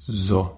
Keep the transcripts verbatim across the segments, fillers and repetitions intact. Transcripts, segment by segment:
So.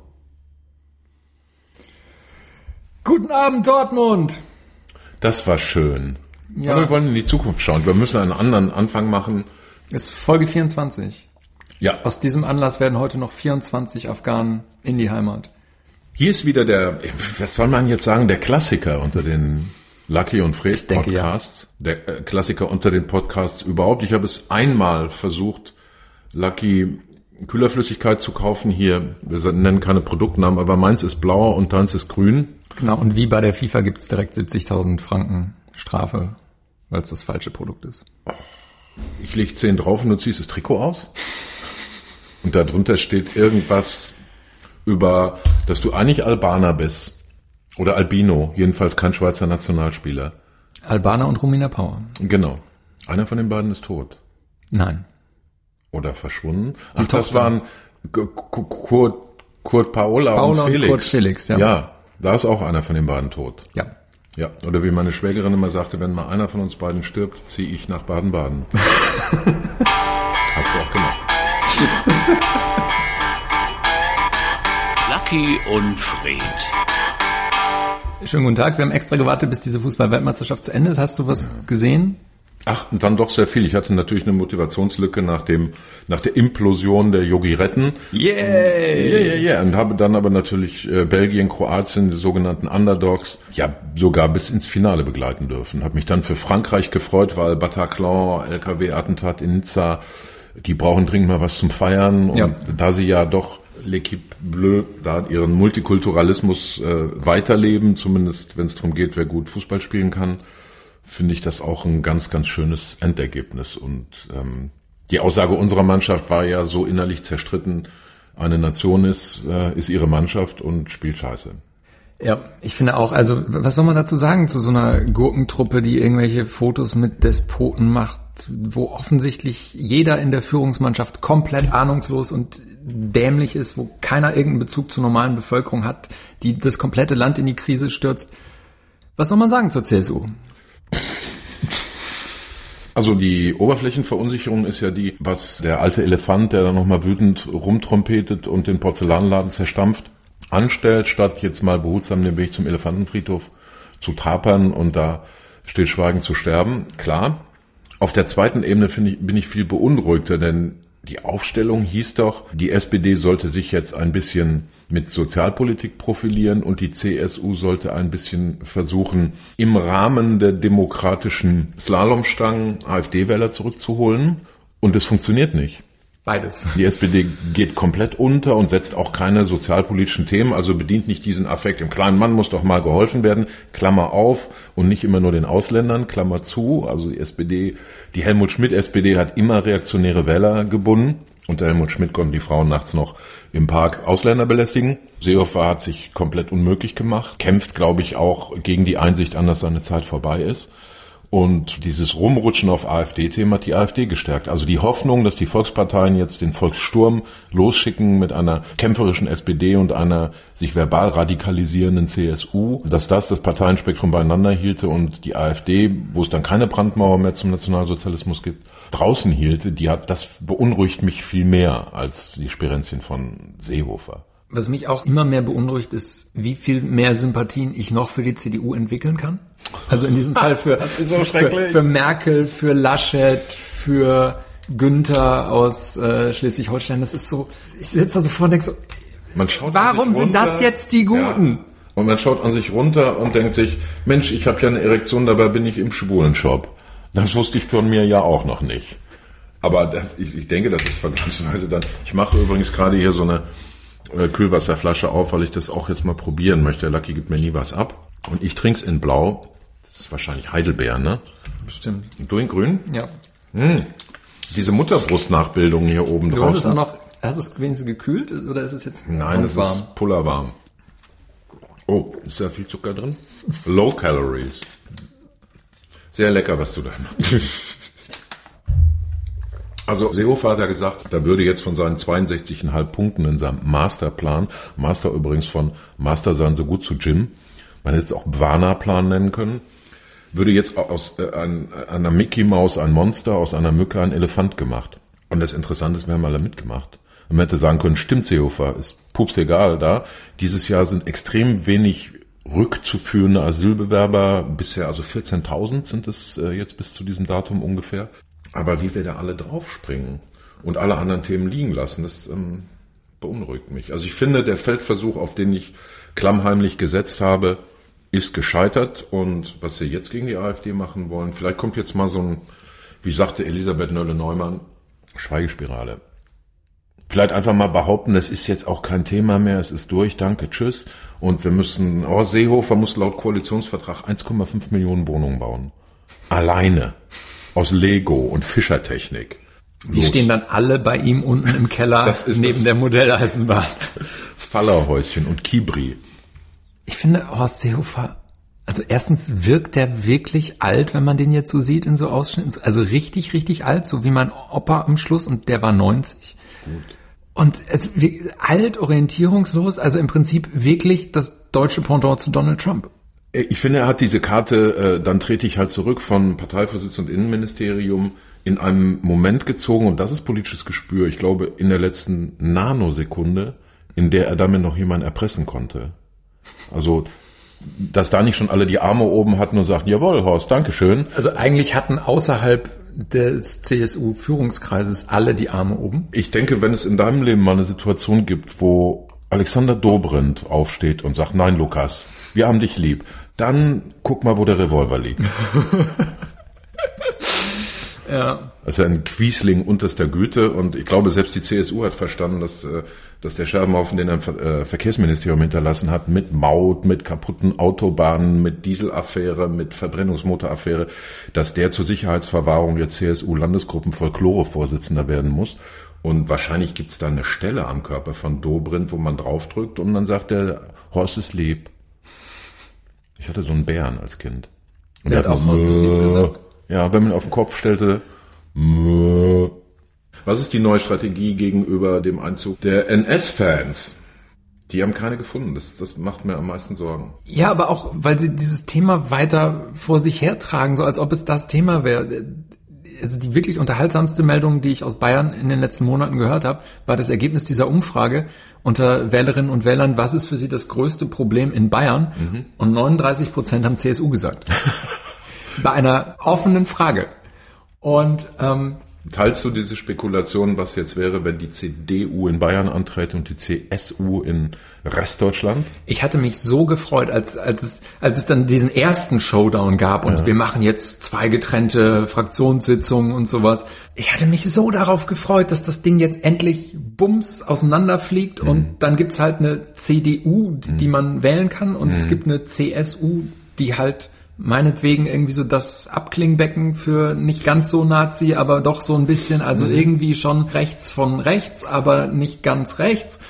Guten Abend, Dortmund! Das war schön. Ja. Aber wir wollen in die Zukunft schauen. Wir müssen einen anderen Anfang machen. Es ist Folge vierundzwanzig. Ja. Aus diesem Anlass werden heute noch vierundzwanzig Afghanen in die Heimat. Hier ist wieder der, was soll man jetzt sagen, der Klassiker unter den Lucky und Fred denke, Podcasts. Ja. Der äh, Klassiker unter den Podcasts überhaupt. Ich habe es einmal versucht, Lucky Kühlerflüssigkeit zu kaufen. Hier, wir nennen keine Produktnamen, aber meins ist blau und deins ist grün. Genau, und wie bei der FIFA gibt's direkt siebzigtausend Franken Strafe, weil es das falsche Produkt ist. Ich leg zehn drauf und du ziehst das Trikot aus. Und darunter steht irgendwas über, dass du eigentlich Albaner bist. Oder Albino, jedenfalls kein Schweizer Nationalspieler. Albaner und Romina Power. Genau. Einer von den beiden ist tot. Nein. Oder verschwunden. Die Ach, das Tochter. waren K- K- Kurt, Kurt Paola, Paola und Felix. und Kurt Felix, ja. Ja, da ist auch einer von den beiden tot. Ja. Ja, oder wie meine Schwägerin immer sagte, wenn mal einer von uns beiden stirbt, ziehe ich nach Baden-Baden. Hat sie auch gemacht. Lucky und Fred. Schönen guten Tag, wir haben extra gewartet, bis diese Fußball-Weltmeisterschaft zu Ende ist. Hast du was gesehen? Ach, und dann doch sehr viel. Ich hatte natürlich eine Motivationslücke nach dem, nach der Implosion der Yogi-Retten. Yay! Ja, ja, ja. Und habe dann aber natürlich äh, Belgien, Kroatien, die sogenannten Underdogs, ja, sogar bis ins Finale begleiten dürfen. Habe mich dann für Frankreich gefreut, weil Bataclan, L K W-Attentat in Nizza, die brauchen dringend mal was zum Feiern. Und Ja. da sie ja doch L'Équipe Bleue da ihren Multikulturalismus äh, weiterleben, zumindest wenn es darum geht, wer gut Fußball spielen kann, finde ich das auch ein ganz, ganz schönes Endergebnis. Und ähm, die Aussage unserer Mannschaft war ja so innerlich zerstritten, eine Nation ist, äh, ist ihre Mannschaft und spielt scheiße. Ja, ich finde auch, also was soll man dazu sagen zu so einer Gurkentruppe, die irgendwelche Fotos mit Despoten macht, wo offensichtlich jeder in der Führungsmannschaft komplett ahnungslos und dämlich ist, wo keiner irgendeinen Bezug zur normalen Bevölkerung hat, die das komplette Land in die Krise stürzt. Was soll man sagen zur C S U? Also die Oberflächenverunsicherung ist ja die, was der alte Elefant, der dann nochmal wütend rumtrompetet und den Porzellanladen zerstampft, anstellt, statt jetzt mal behutsam den Weg zum Elefantenfriedhof zu tapern und da stillschweigend zu sterben. Klar. Auf der zweiten Ebene finde ich, bin ich viel beunruhigter, denn die Aufstellung hieß doch, die S P D sollte sich jetzt ein bisschen mit Sozialpolitik profilieren und die C S U sollte ein bisschen versuchen, im Rahmen der demokratischen Slalomstangen AfD-Wähler zurückzuholen. Und es funktioniert nicht. Beides. Die S P D geht komplett unter und setzt auch keine sozialpolitischen Themen, also bedient nicht diesen Affekt, dem kleinen Mann muss doch mal geholfen werden, Klammer auf, und nicht immer nur den Ausländern, Klammer zu. Also die S P D, die Helmut Schmidt-S P D hat immer reaktionäre Wähler gebunden. Unter Helmut Schmidt konnten die Frauen nachts noch im Park Ausländer belästigen. Seehofer hat sich komplett unmöglich gemacht, kämpft, glaube ich, auch gegen die Einsicht an, dass seine Zeit vorbei ist. Und dieses Rumrutschen auf AfD-Thema hat die AfD gestärkt. Also die Hoffnung, dass die Volksparteien jetzt den Volkssturm losschicken mit einer kämpferischen S P D und einer sich verbal radikalisierenden C S U, dass das das Parteienspektrum beieinander hielte und die AfD, wo es dann keine Brandmauer mehr zum Nationalsozialismus gibt, draußen hielte, die hat, das beunruhigt mich viel mehr als die Sperenzchen von Seehofer. Was mich auch immer mehr beunruhigt, ist, wie viel mehr Sympathien ich noch für die C D U entwickeln kann. Also in diesem Fall für, so für, für Merkel, für Laschet, für Günther aus äh, Schleswig-Holstein. Das ist so, ich sitze da so vor und denke so, Man schaut warum an sich sind runter, das jetzt die Guten? Ja. Und man schaut an sich runter und denkt sich, Mensch, ich habe ja eine Erektion, dabei bin ich im Schwulenshop. Das wusste ich von mir ja auch noch nicht. Aber ich, ich denke, das ist vergleichsweise dann, ich mache übrigens gerade hier so eine Kühlwasserflasche auf, weil ich das auch jetzt mal probieren möchte. Der Lucky gibt mir nie was ab. Und ich trinke es in Blau. Das ist wahrscheinlich Heidelbeer, ne? Bestimmt. Und du in Grün? Ja. Hm. Diese Mutterbrustnachbildung hier oben Du drauf. hast es auch noch, hast du es wenigstens gekühlt oder ist es jetzt Nein, es warm? ist pullerwarm. Oh, ist da viel Zucker drin? Low Calories. Sehr lecker, was du da machst. Also Seehofer hat ja gesagt, da würde jetzt von seinen zweiundsechzig Komma fünf Punkten in seinem Masterplan, Master übrigens von Master sein so gut zu Jim, man hätte es auch Bwana-Plan nennen können, würde jetzt aus äh, ein, einer Mickey Maus ein Monster, aus einer Mücke ein Elefant gemacht. Und das Interessante ist, wir haben alle mitgemacht. Und man hätte sagen können, stimmt Seehofer, ist pups egal da. Dieses Jahr sind extrem wenig rückzuführende Asylbewerber, bisher also vierzehntausend sind es äh, jetzt bis zu diesem Datum ungefähr. Aber wie wir da alle draufspringen und alle anderen Themen liegen lassen, das ähm, beunruhigt mich. Also ich finde, der Feldversuch, auf den ich klammheimlich gesetzt habe, ist gescheitert. Und was sie jetzt gegen die AfD machen wollen, vielleicht kommt jetzt mal so ein, wie sagte Elisabeth Nölle-Neumann, Schweigespirale. Vielleicht einfach mal behaupten, es ist jetzt auch kein Thema mehr, es ist durch, danke, tschüss. Und wir müssen, oh, Seehofer muss laut Koalitionsvertrag eins Komma fünf Millionen Wohnungen bauen. Alleine. Aus Lego und Fischertechnik. Die Los. Stehen dann alle bei ihm unten im Keller das ist neben der Modelleisenbahn. Fallerhäuschen und Kibri. Ich finde, Horst Seehofer, also erstens wirkt der wirklich alt, wenn man den jetzt so sieht in so Ausschnitten. Also richtig, richtig alt, so wie mein Opa am Schluss, und der war neunzig. Gut. Und es alt, orientierungslos, also im Prinzip wirklich das deutsche Pendant zu Donald Trump. Ich finde, er hat diese Karte, äh, dann trete ich halt zurück von Parteivorsitz und Innenministerium, in einem Moment gezogen, und das ist politisches Gespür, ich glaube, in der letzten Nanosekunde, in der er damit noch jemanden erpressen konnte. Also, dass da nicht schon alle die Arme oben hatten und sagten, jawohl, Horst, Dankeschön. Also eigentlich hatten außerhalb des C S U-Führungskreises alle die Arme oben. Ich denke, wenn es in deinem Leben mal eine Situation gibt, wo Alexander Dobrindt aufsteht und sagt, nein, Lukas, wir haben dich lieb, dann guck mal, wo der Revolver liegt. Ja. Also ein Quiesling unterster Güte, und ich glaube, selbst die C S U hat verstanden, dass, dass der Scherbenhaufen, den er im Verkehrsministerium hinterlassen hat, mit Maut, mit kaputten Autobahnen, mit Dieselaffäre, mit Verbrennungsmotoraffäre, dass der zur Sicherheitsverwahrung der C S U-Landesgruppen-Folklore-Vorsitzender werden muss. Und wahrscheinlich gibt's da eine Stelle am Körper von Dobrindt, wo man draufdrückt und dann sagt der, Horst ist lieb. Ich hatte so einen Bären als Kind. Und der hat auch Horst ist lieb gesagt. Ja, wenn man auf den Kopf stellte, was ist die neue Strategie gegenüber dem Einzug der N S-Fans? Die haben keine gefunden. Das, das macht mir am meisten Sorgen. Ja, aber auch, weil sie dieses Thema weiter vor sich hertragen, so als ob es das Thema wäre. Also die wirklich unterhaltsamste Meldung, die ich aus Bayern in den letzten Monaten gehört habe, war das Ergebnis dieser Umfrage unter Wählerinnen und Wählern, was ist für sie das größte Problem in Bayern? Mhm. Und neununddreißig Prozent haben C S U gesagt. Bei einer offenen Frage. Und ähm, teilst du diese Spekulation, was jetzt wäre, wenn die C D U in Bayern antrete und die C S U in Restdeutschland? Ich hatte mich so gefreut, als als es als es dann diesen ersten Showdown gab und ja. wir machen jetzt zwei getrennte Fraktionssitzungen und sowas. Ich hatte mich so darauf gefreut, dass das Ding jetzt endlich bums auseinanderfliegt, mhm. und dann gibt's halt eine C D U, die, mhm. die man wählen kann, und mhm. es gibt eine C S U, die halt meinetwegen irgendwie so das Abklingbecken für nicht ganz so Nazi, aber doch so ein bisschen, also mhm. irgendwie schon rechts von rechts, aber nicht ganz rechts.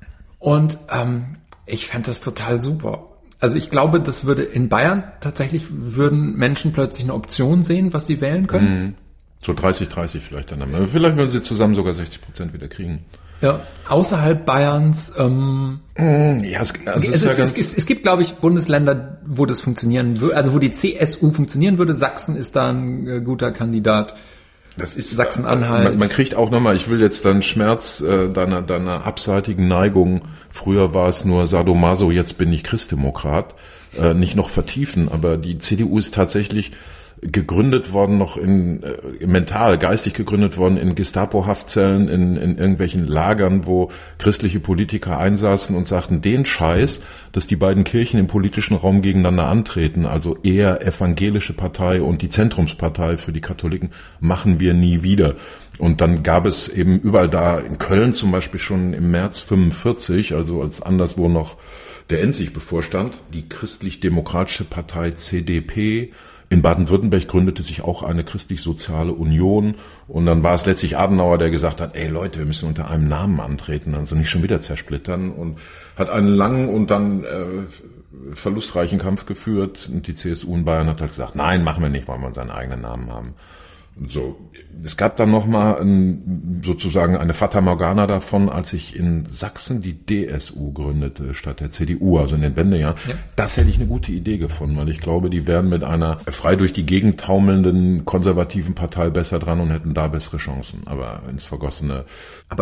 Und ähm, ich fände das total super. Also ich glaube, das würde in Bayern tatsächlich, würden Menschen plötzlich eine Option sehen, was sie wählen können. Mhm. So dreißig dreißig vielleicht dann. Aber vielleicht würden sie zusammen sogar sechzig Prozent wieder kriegen. Ja, außerhalb Bayerns. Ähm, ja, es, also es, es, ja es, es, es gibt, glaube ich, Bundesländer, wo das funktionieren würde, also wo die C S U funktionieren würde. Sachsen ist da ein äh, guter Kandidat. Das ist Sachsen-Anhalt. Man, man kriegt auch nochmal, ich will jetzt dann Schmerz äh, deiner, deiner abseitigen Neigung, früher war es nur Sadomaso, jetzt bin ich Christdemokrat, äh, nicht noch vertiefen, aber die C D U ist tatsächlich gegründet worden, noch in äh, mental, geistig gegründet worden in Gestapo-Haftzellen, in, in irgendwelchen Lagern, wo christliche Politiker einsaßen und sagten, den Scheiß, dass die beiden Kirchen im politischen Raum gegeneinander antreten, also eher evangelische Partei und die Zentrumspartei für die Katholiken, machen wir nie wieder. Und dann gab es eben überall da, in Köln zum Beispiel schon im März fünfundvierzig, also als anderswo noch der Endsieg bevorstand, die christlich-demokratische Partei C D P. In Baden-Württemberg gründete sich auch eine christlich-soziale Union, und dann war es letztlich Adenauer, der gesagt hat, ey Leute, wir müssen unter einem Namen antreten, also nicht schon wieder zersplittern, und hat einen langen und dann äh, verlustreichen Kampf geführt, und die C S U in Bayern hat halt gesagt, nein, machen wir nicht, wollen wir unseren eigenen Namen haben. So, es gab dann nochmal ein, sozusagen eine Fata Morgana davon, als sich in Sachsen die D S U gründete statt der C D U, also in den Wendejahren. Ja. Das hätte ich eine gute Idee gefunden, weil ich glaube, die wären mit einer frei durch die Gegend taumelnden konservativen Partei besser dran und hätten da bessere Chancen. Aber ins Vergossene. Aber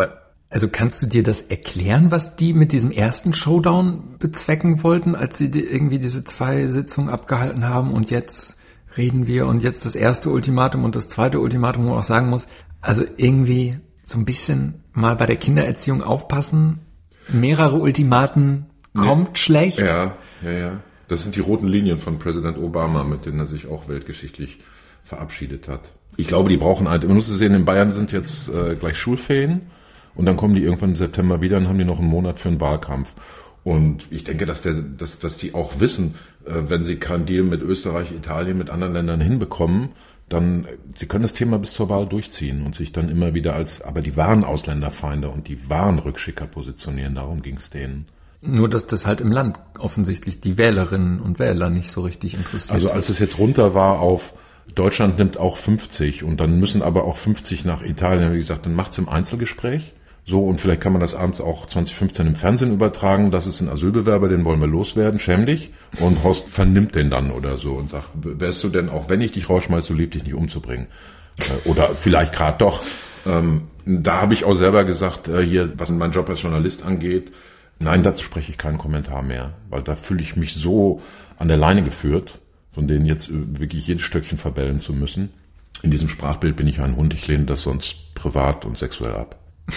Also kannst du dir das erklären, was die mit diesem ersten Showdown bezwecken wollten, als sie die irgendwie diese zwei Sitzungen abgehalten haben und jetzt reden wir und jetzt das erste Ultimatum und das zweite Ultimatum, wo man auch sagen muss, also irgendwie so ein bisschen mal bei der Kindererziehung aufpassen, mehrere Ultimaten kommt ja. schlecht. Ja, ja, ja. Das sind die roten Linien von Präsident Obama, mit denen er sich auch weltgeschichtlich verabschiedet hat. Ich glaube, die brauchen halt, man muss es sehen, in Bayern sind jetzt äh, gleich Schulferien und dann kommen die irgendwann im September wieder und haben die noch einen Monat für einen Wahlkampf. Und ich denke, dass, der, dass, dass die auch wissen, äh, wenn sie keinen Deal mit Österreich, Italien, mit anderen Ländern hinbekommen, dann, sie können das Thema bis zur Wahl durchziehen und sich dann immer wieder als, aber die wahren Ausländerfeinde und die wahren Rückschicker positionieren, darum ging es denen. Nur, dass das halt im Land offensichtlich die Wählerinnen und Wähler nicht so richtig interessiert. Also als es jetzt runter war auf Deutschland nimmt auch fünfzig und dann müssen aber auch fünfzig nach Italien, wie gesagt, dann macht's im Einzelgespräch. So, und vielleicht kann man das abends auch zwanzig fünfzehn im Fernsehen übertragen. Das ist ein Asylbewerber, den wollen wir loswerden, schäm dich. Und Horst vernimmt den dann oder so und sagt, wärst du denn, auch wenn ich dich rausschmeiß, du lieb dich nicht umzubringen? Oder vielleicht gerade doch. Ähm, da habe ich auch selber gesagt, äh, hier, was meinen Job als Journalist angeht, nein, dazu spreche ich keinen Kommentar mehr. Weil da fühle ich mich so an der Leine geführt, von denen jetzt wirklich jedes Stöckchen verbellen zu müssen. In diesem Sprachbild bin ich ein Hund, ich lehne das sonst privat und sexuell ab.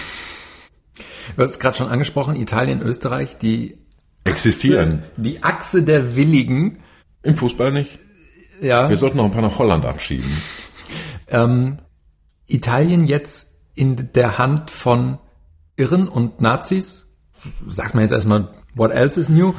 Du hast es gerade schon angesprochen, Italien, Österreich, die existieren. Achse, die Achse der Willigen. Im Fußball nicht. Ja. Wir sollten noch ein paar nach Holland abschieben. Ähm, Italien jetzt in der Hand von Irren und Nazis. Sagt man jetzt erstmal, what else is new?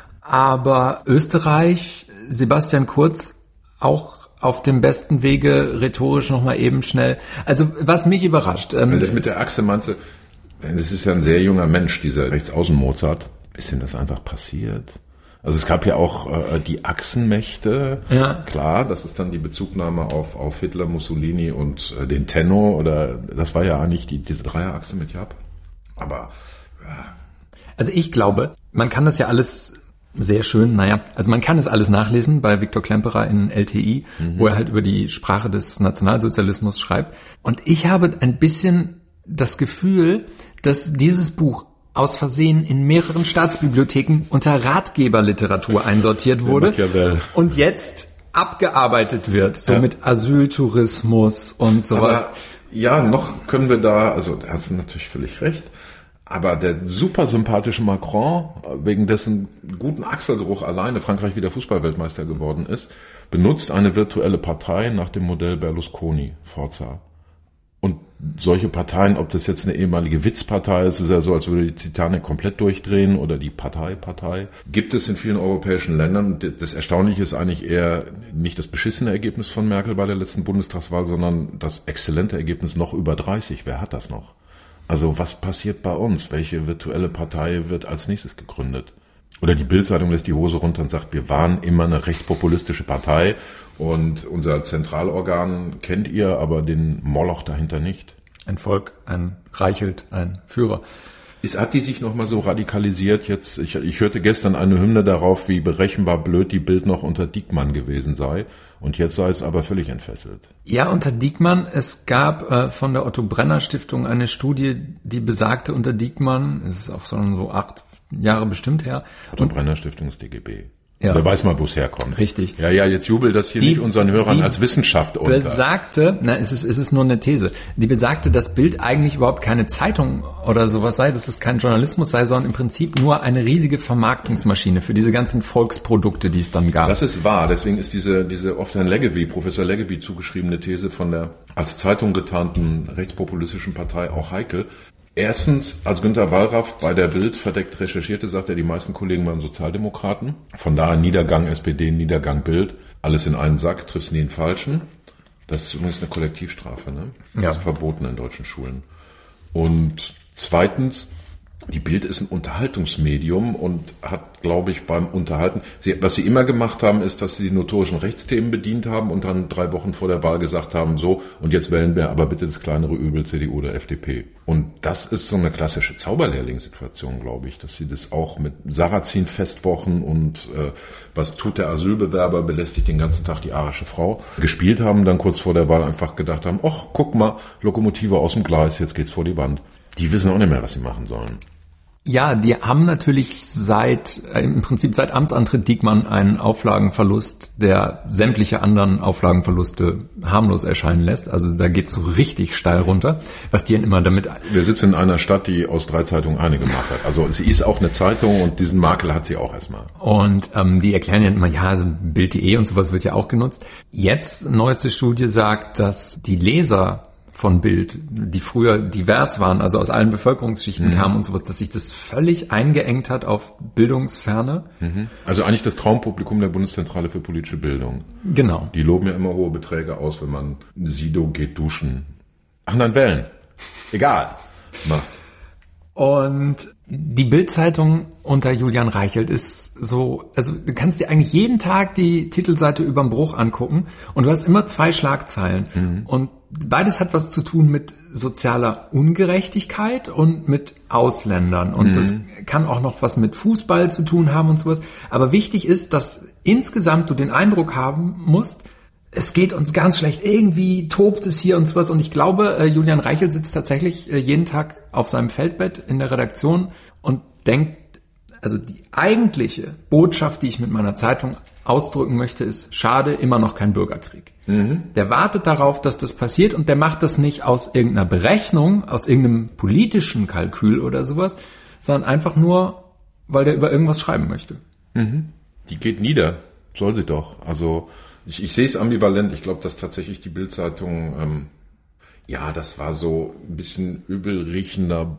Aber Österreich, Sebastian Kurz, auch auf dem besten Wege, rhetorisch nochmal eben schnell. Also, was mich überrascht. Ähm, also das mit der Achse meinst du, das ist ja ein sehr junger Mensch, dieser Rechtsaußen-Mozart. Ist denn das einfach passiert? Also es gab ja auch äh, die Achsenmächte. Ja. Klar, das ist dann die Bezugnahme auf, auf Hitler, Mussolini und äh, den Tenno. Oder das war ja eigentlich die, diese Dreierachse mit Japan. Aber ja. Also ich glaube, man kann das ja alles sehr schön, naja, also man kann es alles nachlesen bei Viktor Klemperer in L T I, mhm. wo er halt über die Sprache des Nationalsozialismus schreibt. Und ich habe ein bisschen das Gefühl, dass dieses Buch aus Versehen in mehreren Staatsbibliotheken unter Ratgeberliteratur einsortiert wurde und jetzt abgearbeitet wird, so ja. mit Asyltourismus und sowas. Aber ja, noch können wir da, also da hast du natürlich völlig recht, aber der super sympathische Macron, wegen dessen guten Achselgeruch alleine Frankreich wieder Fußballweltmeister geworden ist, benutzt eine virtuelle Partei nach dem Modell Berlusconi, Forza. Und solche Parteien, ob das jetzt eine ehemalige Witzpartei ist, ist ja so, als würde die Titanic komplett durchdrehen oder die Partei-Partei, gibt es in vielen europäischen Ländern. Das Erstaunliche ist eigentlich eher nicht das beschissene Ergebnis von Merkel bei der letzten Bundestagswahl, sondern das exzellente Ergebnis noch über dreißig. Wer hat das noch? Also was passiert bei uns? Welche virtuelle Partei wird als nächstes gegründet? Oder die Bild-Zeitung lässt die Hose runter und sagt, wir waren immer eine rechtspopulistische Partei und unser Zentralorgan kennt ihr, aber den Moloch dahinter nicht. Ein Volk, ein Reichelt, ein Führer. Ist, hat die sich nochmal so radikalisiert jetzt? Ich, ich hörte gestern eine Hymne darauf, wie berechenbar blöd die Bild noch unter Diekmann gewesen sei. Und jetzt sei es aber völlig entfesselt. Ja, unter Diekmann. Es gab äh, von der Otto Brenner Stiftung eine Studie, die besagte unter Diekmann, das ist auch schon so acht Jahre bestimmt her. Otto Brenner Stiftung ist D G B. Ja. Wer weiß mal, wo es herkommt. Richtig. Ja, ja, jetzt jubelt das hier die, nicht unseren Hörern als Wissenschaft unter. Besagte, na, es ist, es ist nur eine These. Die besagte, dass Bild eigentlich überhaupt keine Zeitung oder sowas sei, dass es kein Journalismus sei, sondern im Prinzip nur eine riesige Vermarktungsmaschine für diese ganzen Volksprodukte, die es dann gab. Das ist wahr. Deswegen ist diese, diese oft Herrn Leggevi, Professor Leggevi zugeschriebene These von der als Zeitung getarnten rechtspopulistischen Partei auch heikel. Erstens, als Günter Wallraff bei der Bild verdeckt recherchierte, sagt er, die meisten Kollegen waren Sozialdemokraten. Von daher Niedergang S P D, Niedergang Bild. Alles in einen Sack, triffst nie den Falschen. Das ist übrigens eine Kollektivstrafe, ne? Das ja. ist verboten in deutschen Schulen. Und zweitens, die Bild ist ein Unterhaltungsmedium und hat, glaube ich, beim Unterhalten, sie, was sie immer gemacht haben, ist, dass sie die notorischen Rechtsthemen bedient haben und dann drei Wochen vor der Wahl gesagt haben, so, und jetzt wählen wir aber bitte das kleinere Übel, C D U oder F D P. Und das ist so eine klassische Zauberlehrlingssituation, glaube ich, dass sie das auch mit Sarrazin-Festwochen und äh, was tut der Asylbewerber, belästigt den ganzen Tag die arische Frau, gespielt haben, dann kurz vor der Wahl einfach gedacht haben, ach, guck mal, Lokomotive aus dem Gleis, jetzt geht's vor die Wand. Die wissen auch nicht mehr, was sie machen sollen. Ja, die haben natürlich seit, im Prinzip seit Amtsantritt Diekmann einen Auflagenverlust, der sämtliche anderen Auflagenverluste harmlos erscheinen lässt. Also da geht's so richtig steil runter, was die immer damit... Wir sitzen in einer Stadt, die aus drei Zeitungen eine gemacht hat. Also sie ist auch eine Zeitung und diesen Makel hat sie auch erstmal. Und ähm, die erklären ja immer, ja, also Bild punkt de und sowas wird ja auch genutzt. Jetzt, neueste Studie sagt, dass die Leser von Bild, die früher divers waren, also aus allen Bevölkerungsschichten mhm. kamen und sowas, dass sich das völlig eingeengt hat auf Bildungsferne. Mhm. Also eigentlich das Traumpublikum der Bundeszentrale für politische Bildung. Genau. Die loben ja immer hohe Beträge aus, wenn man Sido geht duschen. Ach nein, wählen. Egal. Macht. Und die Bild-Zeitung unter Julian Reichelt ist so, also du kannst dir eigentlich jeden Tag die Titelseite überm Bruch angucken und du hast immer zwei Schlagzeilen. Mhm. Und beides hat was zu tun mit sozialer Ungerechtigkeit und mit Ausländern. Und mhm. das kann auch noch was mit Fußball zu tun haben und sowas. Aber wichtig ist, dass insgesamt du den Eindruck haben musst, es geht uns ganz schlecht, irgendwie tobt es hier und sowas. Und ich glaube, äh, Julian Reichelt sitzt tatsächlich äh, jeden Tag auf seinem Feldbett in der Redaktion und denkt, also die eigentliche Botschaft, die ich mit meiner Zeitung ausdrücken möchte, ist, schade, immer noch kein Bürgerkrieg. Mhm. Der wartet darauf, dass das passiert und der macht das nicht aus irgendeiner Berechnung, aus irgendeinem politischen Kalkül oder sowas, sondern einfach nur, weil der über irgendwas schreiben möchte. Mhm. Die geht nieder, soll sie doch. Also Ich, ich sehe es ambivalent. Ich glaube, dass tatsächlich die Bild-Zeitung, ähm, ja, das war so ein bisschen übel riechender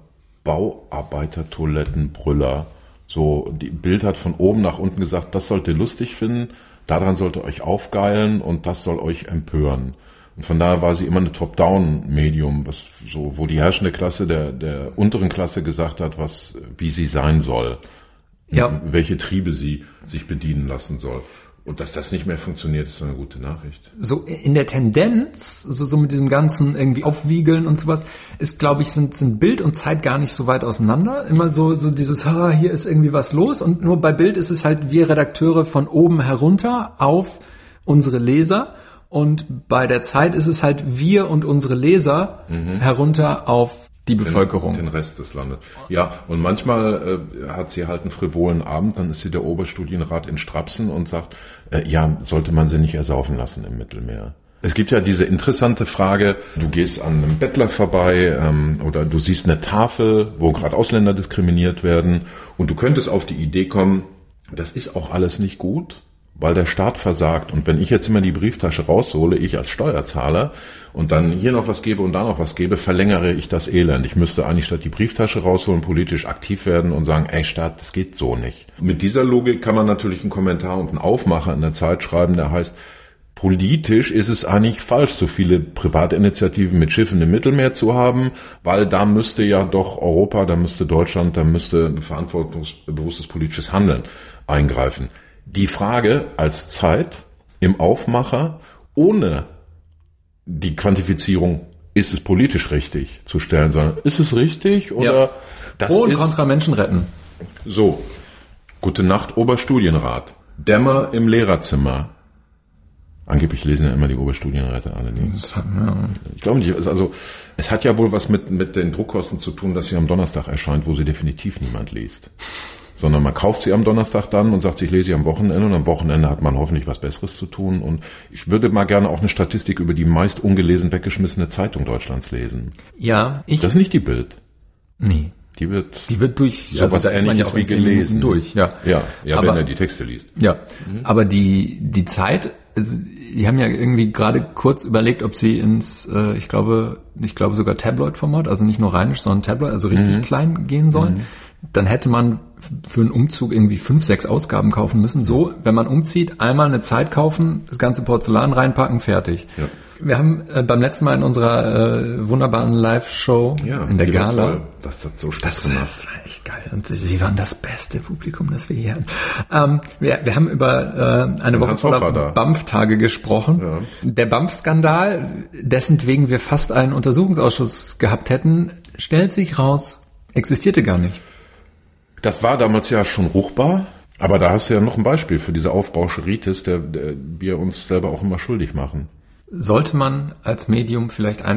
Bauarbeiter-Toilettenbrüller. So, die Bild hat von oben nach unten gesagt, das sollt ihr lustig finden, daran sollt ihr euch aufgeilen und das soll euch empören. Und von daher war sie immer eine Top-Down-Medium, was so, wo die herrschende Klasse der, der unteren Klasse gesagt hat, was, wie sie sein soll. Ja. Welche Triebe sie sich bedienen lassen soll. Und dass das nicht mehr funktioniert, ist eine gute Nachricht. So in der Tendenz, so, so mit diesem ganzen irgendwie Aufwiegeln und sowas, ist, glaube ich, sind, sind Bild und Zeit gar nicht so weit auseinander. Immer so, so dieses, ha, hier ist irgendwie was los. Und nur bei Bild ist es halt, wir Redakteure von oben herunter auf unsere Leser. Und bei der Zeit ist es halt wir und unsere Leser mhm. herunter auf die Bevölkerung. Den, den Rest des Landes. Ja, und manchmal äh, hat sie halt einen frivolen Abend, dann ist sie der Oberstudienrat in Strapsen und sagt, äh, ja, sollte man sie nicht ersaufen lassen im Mittelmeer. Es gibt ja diese interessante Frage, du gehst an einem Bettler vorbei ähm, oder du siehst eine Tafel, wo gerade Ausländer diskriminiert werden und du könntest auf die Idee kommen, das ist auch alles nicht gut, weil der Staat versagt. Und wenn ich jetzt immer die Brieftasche raushole, ich als Steuerzahler, und dann hier noch was gebe und da noch was gebe, verlängere ich das Elend. Ich müsste eigentlich statt die Brieftasche rausholen, politisch aktiv werden und sagen, ey Staat, das geht so nicht. Mit dieser Logik kann man natürlich einen Kommentar und einen Aufmacher in der Zeit schreiben, der heißt, politisch ist es eigentlich falsch, so viele Privatinitiativen mit Schiffen im Mittelmeer zu haben, weil da müsste ja doch Europa, da müsste Deutschland, da müsste verantwortungsbewusstes politisches Handeln eingreifen. Die Frage als Zeit im Aufmacher ohne die Quantifizierung, ist es politisch richtig zu stellen, sondern ist es richtig oder ja. das Pro und ist kontra Menschen retten. So, gute Nacht Oberstudienrat, Dämmer im Lehrerzimmer. Angeblich lesen ja immer die Oberstudienräte alle nicht. Ja. Ich glaube nicht, also es hat ja wohl was mit mit den Druckkosten zu tun, dass sie am Donnerstag erscheint, wo sie definitiv niemand liest. Sondern man kauft sie am Donnerstag dann und sagt, ich lese sie am Wochenende und am Wochenende hat man hoffentlich was Besseres zu tun. Und ich würde mal gerne auch eine Statistik über die meist ungelesen weggeschmissene Zeitung Deutschlands lesen. Ja, ich... Das ist nicht die Bild. Nee. Die wird... Die wird durch... Sowas also Ähnliches wie gelesen. Durch, ja. Ja, ja, aber, wenn er die Texte liest. Ja, mhm. aber die die Zeit... Also, die haben ja irgendwie gerade kurz überlegt, ob sie ins, äh, ich glaube, ich glaube sogar Tabloid-Format, also nicht nur rheinisch, sondern Tabloid, also richtig mhm. klein gehen sollen. Mhm. Dann hätte man für einen Umzug irgendwie fünf, sechs Ausgaben kaufen müssen. So, wenn man umzieht, einmal eine Zeit kaufen, das ganze Porzellan reinpacken, fertig. Ja. Wir haben äh, beim letzten Mal in unserer äh, wunderbaren Live-Show ja, in der Gala, das hat so Spaß das, gemacht. Das war echt geil. Und sie waren das beste Publikum, das wir hier hatten. Ähm, wir, wir haben über äh, eine Woche voller BAMF-Tage gesprochen. Ja. Der BAMF-Skandal, dessen wegen wir fast einen Untersuchungsausschuss gehabt hätten, stellt sich raus, existierte gar nicht. Das war damals ja schon ruchbar, aber da hast du ja noch ein Beispiel für diese Aufbauscheritis, der, der wir uns selber auch immer schuldig machen. Sollte man als Medium vielleicht einfach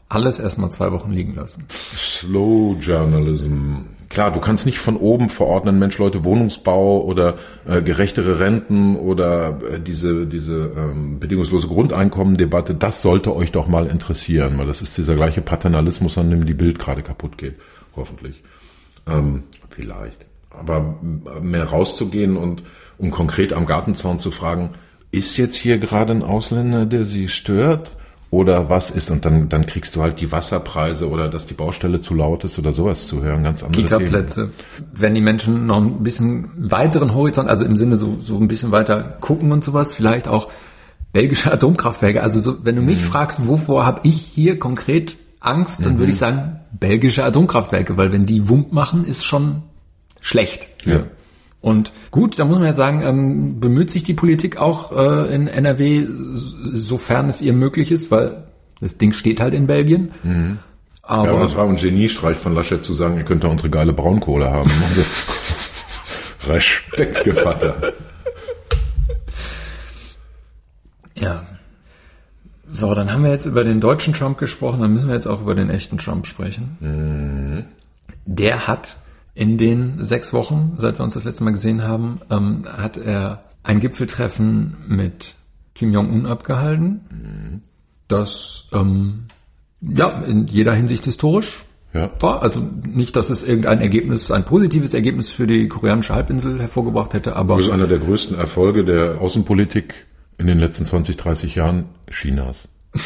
alles erstmal zwei Wochen liegen lassen. Slow Journalism. Klar, du kannst nicht von oben verordnen, Mensch, Leute, Wohnungsbau oder äh, gerechtere Renten oder äh, diese diese ähm, bedingungslose Grundeinkommendebatte, das sollte euch doch mal interessieren, weil das ist dieser gleiche Paternalismus, an dem die Bild gerade kaputt geht, hoffentlich. Ähm, vielleicht. Aber mehr rauszugehen und um konkret am Gartenzaun zu fragen, ist jetzt hier gerade ein Ausländer, der Sie stört? Oder was ist, und dann, dann kriegst du halt die Wasserpreise oder dass die Baustelle zu laut ist oder sowas zu hören, ganz andere Kita-Plätze. Wenn die Menschen noch ein bisschen weiteren Horizont, also im Sinne so, so ein bisschen weiter gucken und sowas, vielleicht auch belgische Atomkraftwerke. Also so, wenn du mich mhm. fragst, wovor habe ich hier konkret Angst, dann mhm. würde ich sagen, belgische Atomkraftwerke, weil wenn die Wump machen, ist schon schlecht. Ja. Und gut, da muss man jetzt sagen, ähm, bemüht sich die Politik auch äh, in N R W, sofern es ihr möglich ist, weil das Ding steht halt in Belgien. Mhm. Aber, ja, aber das war ein Geniestreich von Laschet zu sagen, ihr könnt da unsere geile Braunkohle haben. Also Respekt, Gevatter. Ja. So, dann haben wir jetzt über den deutschen Trump gesprochen, dann müssen wir jetzt auch über den echten Trump sprechen. Mhm. Der hat in den sechs Wochen, seit wir uns das letzte Mal gesehen haben, ähm, hat er ein Gipfeltreffen mit Kim Jong-un abgehalten. Mhm. Das ähm, ja in jeder Hinsicht historisch ja. war. Also nicht, dass es irgendein Ergebnis, ein positives Ergebnis für die koreanische Halbinsel hervorgebracht hätte, aber das ist einer der größten Erfolge der Außenpolitik in den letzten zwanzig, dreißig Jahren Chinas.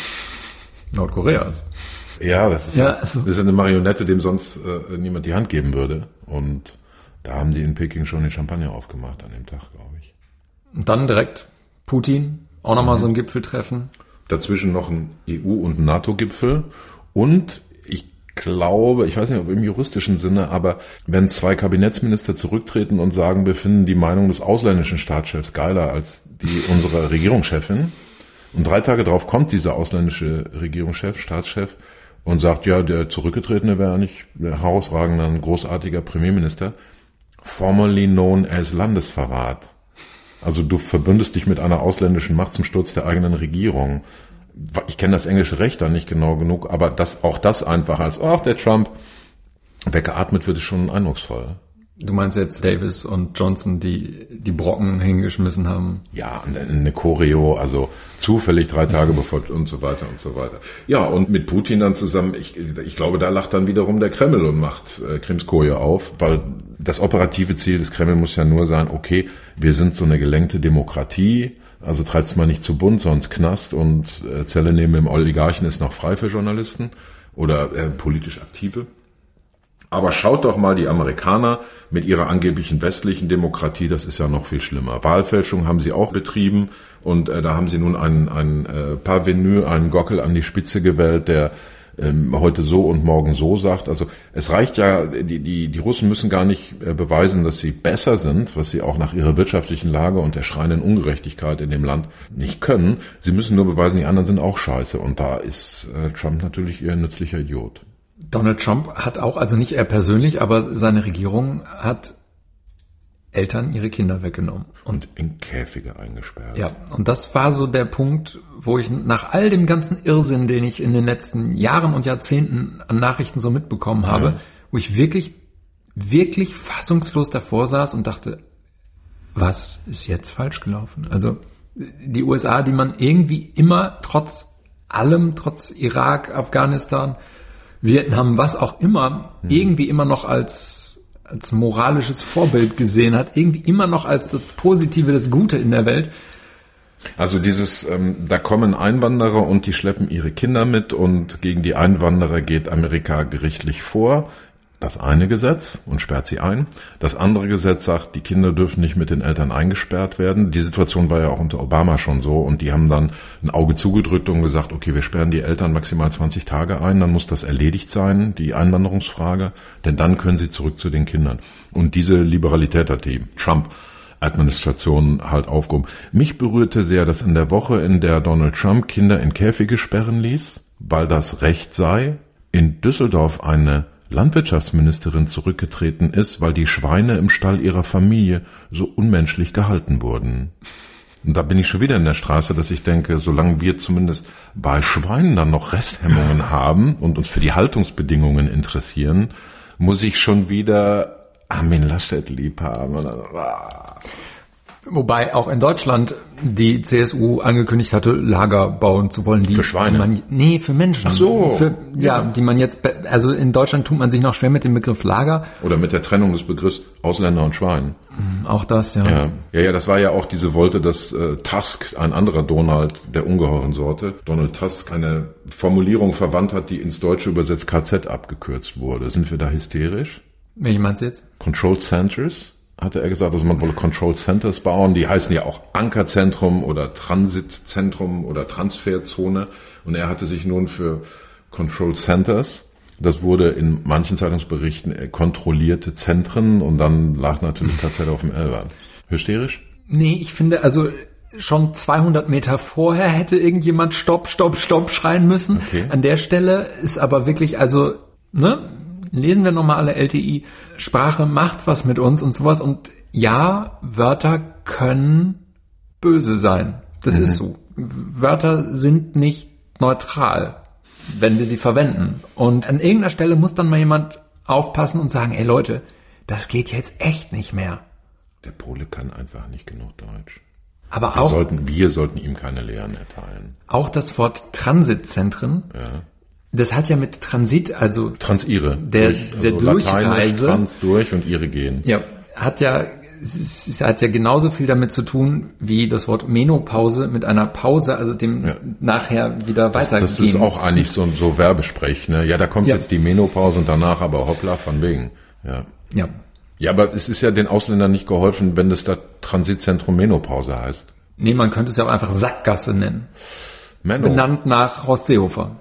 Nordkoreas. Ja, das ist, ja, ja, also. das ist eine Marionette, dem sonst äh, niemand die Hand geben würde. Und da haben die in Peking schon den Champagner aufgemacht an dem Tag, glaube ich. Und dann direkt Putin, auch nochmal mhm. so ein Gipfeltreffen. Dazwischen noch ein E U- und NATO-Gipfel. Und ich glaube, ich weiß nicht, ob im juristischen Sinne, aber wenn zwei Kabinettsminister zurücktreten und sagen, wir finden die Meinung des ausländischen Staatschefs geiler als die unserer Regierungschefin, und drei Tage drauf kommt dieser ausländische Regierungschef, Staatschef, und sagt, ja, der Zurückgetretene wäre eigentlich ein herausragender, ein großartiger Premierminister, formerly known as Landesverrat. Also du verbündest dich mit einer ausländischen Macht zum Sturz der eigenen Regierung. Ich kenne das englische Recht da nicht genau genug, aber das, auch das einfach als, ach, der Trump, weggeatmet wird, ist schon eindrucksvoll. Du meinst jetzt Davis und Johnson, die die Brocken hingeschmissen haben? Ja, eine Choreo, also zufällig drei Tage bevor und so weiter und so weiter. Ja, und mit Putin dann zusammen, ich, ich glaube, da lacht dann wiederum der Kreml und macht äh, Krimskoje auf, weil das operative Ziel des Kreml muss ja nur sein, okay, wir sind so eine gelenkte Demokratie, also treibt's mal nicht zu bunt, sonst Knast und äh, Zelle neben dem Oligarchen ist noch frei für Journalisten oder äh, politisch Aktive. Aber schaut doch mal die Amerikaner mit ihrer angeblichen westlichen Demokratie, das ist ja noch viel schlimmer. Wahlfälschung haben sie auch betrieben und äh, da haben sie nun einen, einen äh, Parvenu, einen Gockel an die Spitze gewählt, der ähm, heute so und morgen so sagt. Also es reicht ja, die, die, die Russen müssen gar nicht äh, beweisen, dass sie besser sind, was sie auch nach ihrer wirtschaftlichen Lage und der schreienden Ungerechtigkeit in dem Land nicht können. Sie müssen nur beweisen, die anderen sind auch scheiße und da ist äh, Trump natürlich eher ein nützlicher Idiot. Donald Trump hat auch, also nicht er persönlich, aber seine Regierung hat Eltern ihre Kinder weggenommen. Und in Käfige eingesperrt. Ja, und das war so der Punkt, wo ich nach all dem ganzen Irrsinn, den ich in den letzten Jahren und Jahrzehnten an Nachrichten so mitbekommen habe, ja. wo ich wirklich, wirklich fassungslos davor saß und dachte, was ist jetzt falsch gelaufen? Also die U S A, die man irgendwie immer trotz allem, trotz Irak, Afghanistan, Vietnam, was auch immer, mhm. irgendwie immer noch als, als moralisches Vorbild gesehen hat, irgendwie immer noch als das Positive, das Gute in der Welt. Also dieses, ähm, da kommen Einwanderer und die schleppen ihre Kinder mit und gegen die Einwanderer geht Amerika gerichtlich vor. Das eine Gesetz und sperrt sie ein. Das andere Gesetz sagt, die Kinder dürfen nicht mit den Eltern eingesperrt werden. Die Situation war ja auch unter Obama schon so und die haben dann ein Auge zugedrückt und gesagt, okay, wir sperren die Eltern maximal zwanzig Tage ein, dann muss das erledigt sein, die Einwanderungsfrage, denn dann können sie zurück zu den Kindern. Und diese Liberalität hat die Trump-Administration halt aufgehoben. Mich berührte sehr, dass in der Woche, in der Donald Trump Kinder in Käfige sperren ließ, weil das Recht sei, in Düsseldorf eine Landwirtschaftsministerin zurückgetreten ist, weil die Schweine im Stall ihrer Familie so unmenschlich gehalten wurden. Und da bin ich schon wieder in der Straße, dass ich denke, solange wir zumindest bei Schweinen dann noch Resthemmungen haben und uns für die Haltungsbedingungen interessieren, muss ich schon wieder Armin Laschet lieb haben. Wobei auch in Deutschland die C S U angekündigt hatte, Lager bauen zu wollen. Die, für Schweine? Die man, nee, für Menschen. Ach so. Für, ja, ja, die man jetzt, also in Deutschland tut man sich noch schwer mit dem Begriff Lager. Oder mit der Trennung des Begriffs Ausländer und Schwein. Auch das, ja. Ja, ja, ja, das war ja auch diese Wolte, dass äh, Tusk, ein anderer Donald der ungeheuren Sorte, Donald Tusk, eine Formulierung verwandt hat, die ins Deutsche übersetzt K Z abgekürzt wurde. Sind wir da hysterisch? Welche meinst du jetzt? Control Centers, hatte er gesagt, also man wolle Control Centers bauen, die heißen ja auch Ankerzentrum oder Transitzentrum oder Transferzone, und er hatte sich nun für Control Centers, das wurde in manchen Zeitungsberichten kontrollierte Zentren, und dann lag natürlich K Z auf dem Elber. Hysterisch? Nee, ich finde, also schon zweihundert Meter vorher hätte irgendjemand Stopp, Stopp, Stopp schreien müssen. Okay. An der Stelle ist aber wirklich, also, ne, lesen wir nochmal alle L T I, Sprache macht was mit uns und sowas, und ja, Wörter können böse sein. Das mhm. ist so. Wörter sind nicht neutral, wenn wir sie verwenden. Und an irgendeiner Stelle muss dann mal jemand aufpassen und sagen, ey Leute, das geht jetzt echt nicht mehr. Der Pole kann einfach nicht genug Deutsch. Aber wir auch, sollten, wir sollten ihm keine Lehren erteilen. Auch das Wort Transitzentren, ja. Das hat ja mit Transit, also Transire, der, durch, also der Durchreise, Trans durch und ihre gehen. Ja, hat ja, es, es hat ja genauso viel damit zu tun, wie das Wort Menopause mit einer Pause, also dem ja. nachher wieder weitergehen. Das, das ist auch eigentlich so, so Werbesprech, ne? Ja, da kommt ja. jetzt die Menopause und danach aber hoppla, von wegen. Ja. Ja. Ja, aber es ist ja den Ausländern nicht geholfen, wenn das da Transitzentrum Menopause heißt. Nee, man könnte es ja auch einfach Sackgasse nennen. Menno. Benannt nach Horst Seehofer.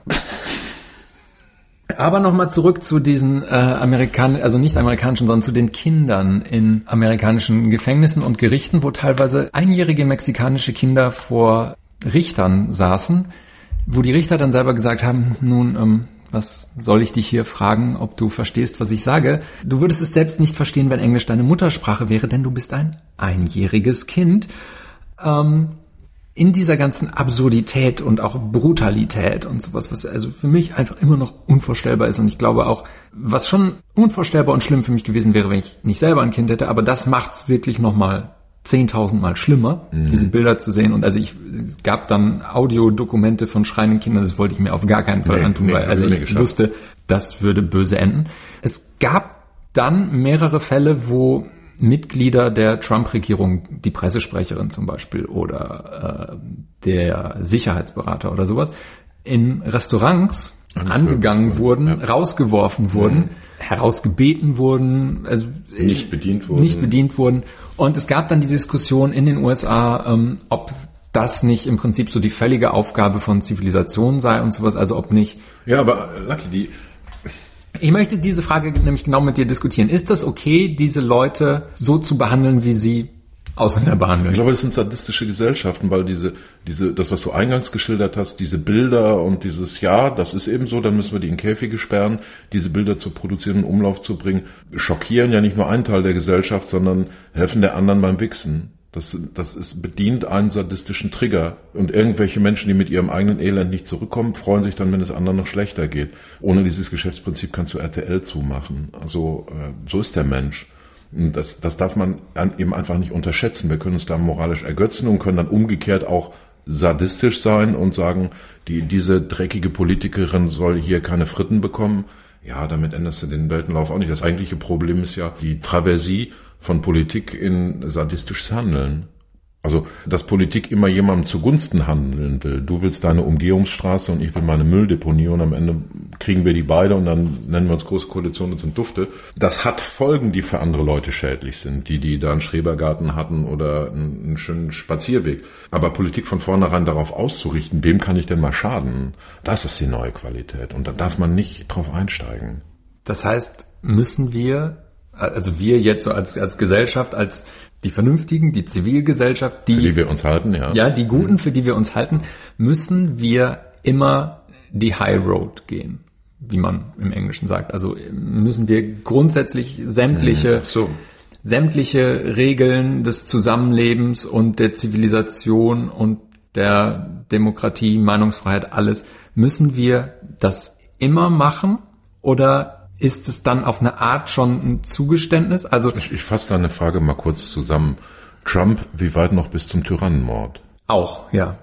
Aber nochmal zurück zu diesen äh, amerikanischen, also nicht amerikanischen, sondern zu den Kindern in amerikanischen Gefängnissen und Gerichten, wo teilweise einjährige mexikanische Kinder vor Richtern saßen, wo die Richter dann selber gesagt haben, nun, ähm, was soll ich dich hier fragen, ob du verstehst, was ich sage? Du würdest es selbst nicht verstehen, wenn Englisch deine Muttersprache wäre, denn du bist ein einjähriges Kind. Ähm, in dieser ganzen Absurdität und auch Brutalität und sowas, was also für mich einfach immer noch unvorstellbar ist, und ich glaube auch, was schon unvorstellbar und schlimm für mich gewesen wäre, wenn ich nicht selber ein Kind hätte, aber das macht's wirklich nochmal zehntausendmal schlimmer, mhm. diese Bilder zu sehen. Und also ich, es gab dann Audiodokumente von schreienden Kindern, das wollte ich mir auf gar keinen Fall nee, antun, nee, weil also ich geschafft. wusste, das würde böse enden. Es gab dann mehrere Fälle, wo Mitglieder der Trump-Regierung, die Pressesprecherin zum Beispiel oder äh, der Sicherheitsberater oder sowas, in Restaurants Angekündigt angegangen wurden, ja. rausgeworfen wurden, mhm. herausgebeten wurden, also nicht bedient wurden. Nicht bedient wurden. Und es gab dann die Diskussion in den U S A, ähm, ob das nicht im Prinzip so die völlige Aufgabe von Zivilisation sei und sowas, also ob nicht... Ja, aber Lucky, die... Ich möchte diese Frage nämlich genau mit dir diskutieren. Ist das okay, diese Leute so zu behandeln, wie sie Ausländer behandeln? Ich glaube, das sind sadistische Gesellschaften, weil diese, diese, das, was du eingangs geschildert hast, diese Bilder und dieses, ja, das ist eben so, dann müssen wir die in Käfige sperren, diese Bilder zu produzieren, in Umlauf zu bringen, schockieren ja nicht nur einen Teil der Gesellschaft, sondern helfen der anderen beim Wichsen. Das, das ist, bedient einen sadistischen Trigger. Und irgendwelche Menschen, die mit ihrem eigenen Elend nicht zurückkommen, freuen sich dann, wenn es anderen noch schlechter geht. Ohne dieses Geschäftsprinzip kannst du R T L zumachen. Also, äh, so ist der Mensch. Und das, das darf man eben einfach nicht unterschätzen. Wir können uns da moralisch ergötzen und können dann umgekehrt auch sadistisch sein und sagen, die, diese dreckige Politikerin soll hier keine Fritten bekommen. Ja, damit änderst du den Weltenlauf auch nicht. Das eigentliche Problem ist ja die Traversie von Politik in sadistisches Handeln. Also, dass Politik immer jemandem zugunsten handeln will. Du willst deine Umgehungsstraße und ich will meine Mülldeponie und am Ende kriegen wir die beide und dann nennen wir uns Große Koalition und sind Dufte. Das hat Folgen, die für andere Leute schädlich sind. Die, die da einen Schrebergarten hatten oder einen, einen schönen Spazierweg. Aber Politik von vornherein darauf auszurichten, wem kann ich denn mal schaden? Das ist die neue Qualität und da darf man nicht drauf einsteigen. Das heißt, müssen wir, also wir jetzt so als, als Gesellschaft, als die Vernünftigen, die Zivilgesellschaft, die, für die wir uns halten, ja. Ja, die Guten, für die wir uns halten, müssen wir immer die High Road gehen, wie man im Englischen sagt. Also müssen wir grundsätzlich sämtliche Ach so. sämtliche Regeln des Zusammenlebens und der Zivilisation und der Demokratie, Meinungsfreiheit, alles. Müssen wir das immer machen oder ist es dann auf eine Art schon ein Zugeständnis? Also ich, ich fasse deine Frage mal kurz zusammen. Trump, wie weit noch bis zum Tyrannenmord? Auch, ja.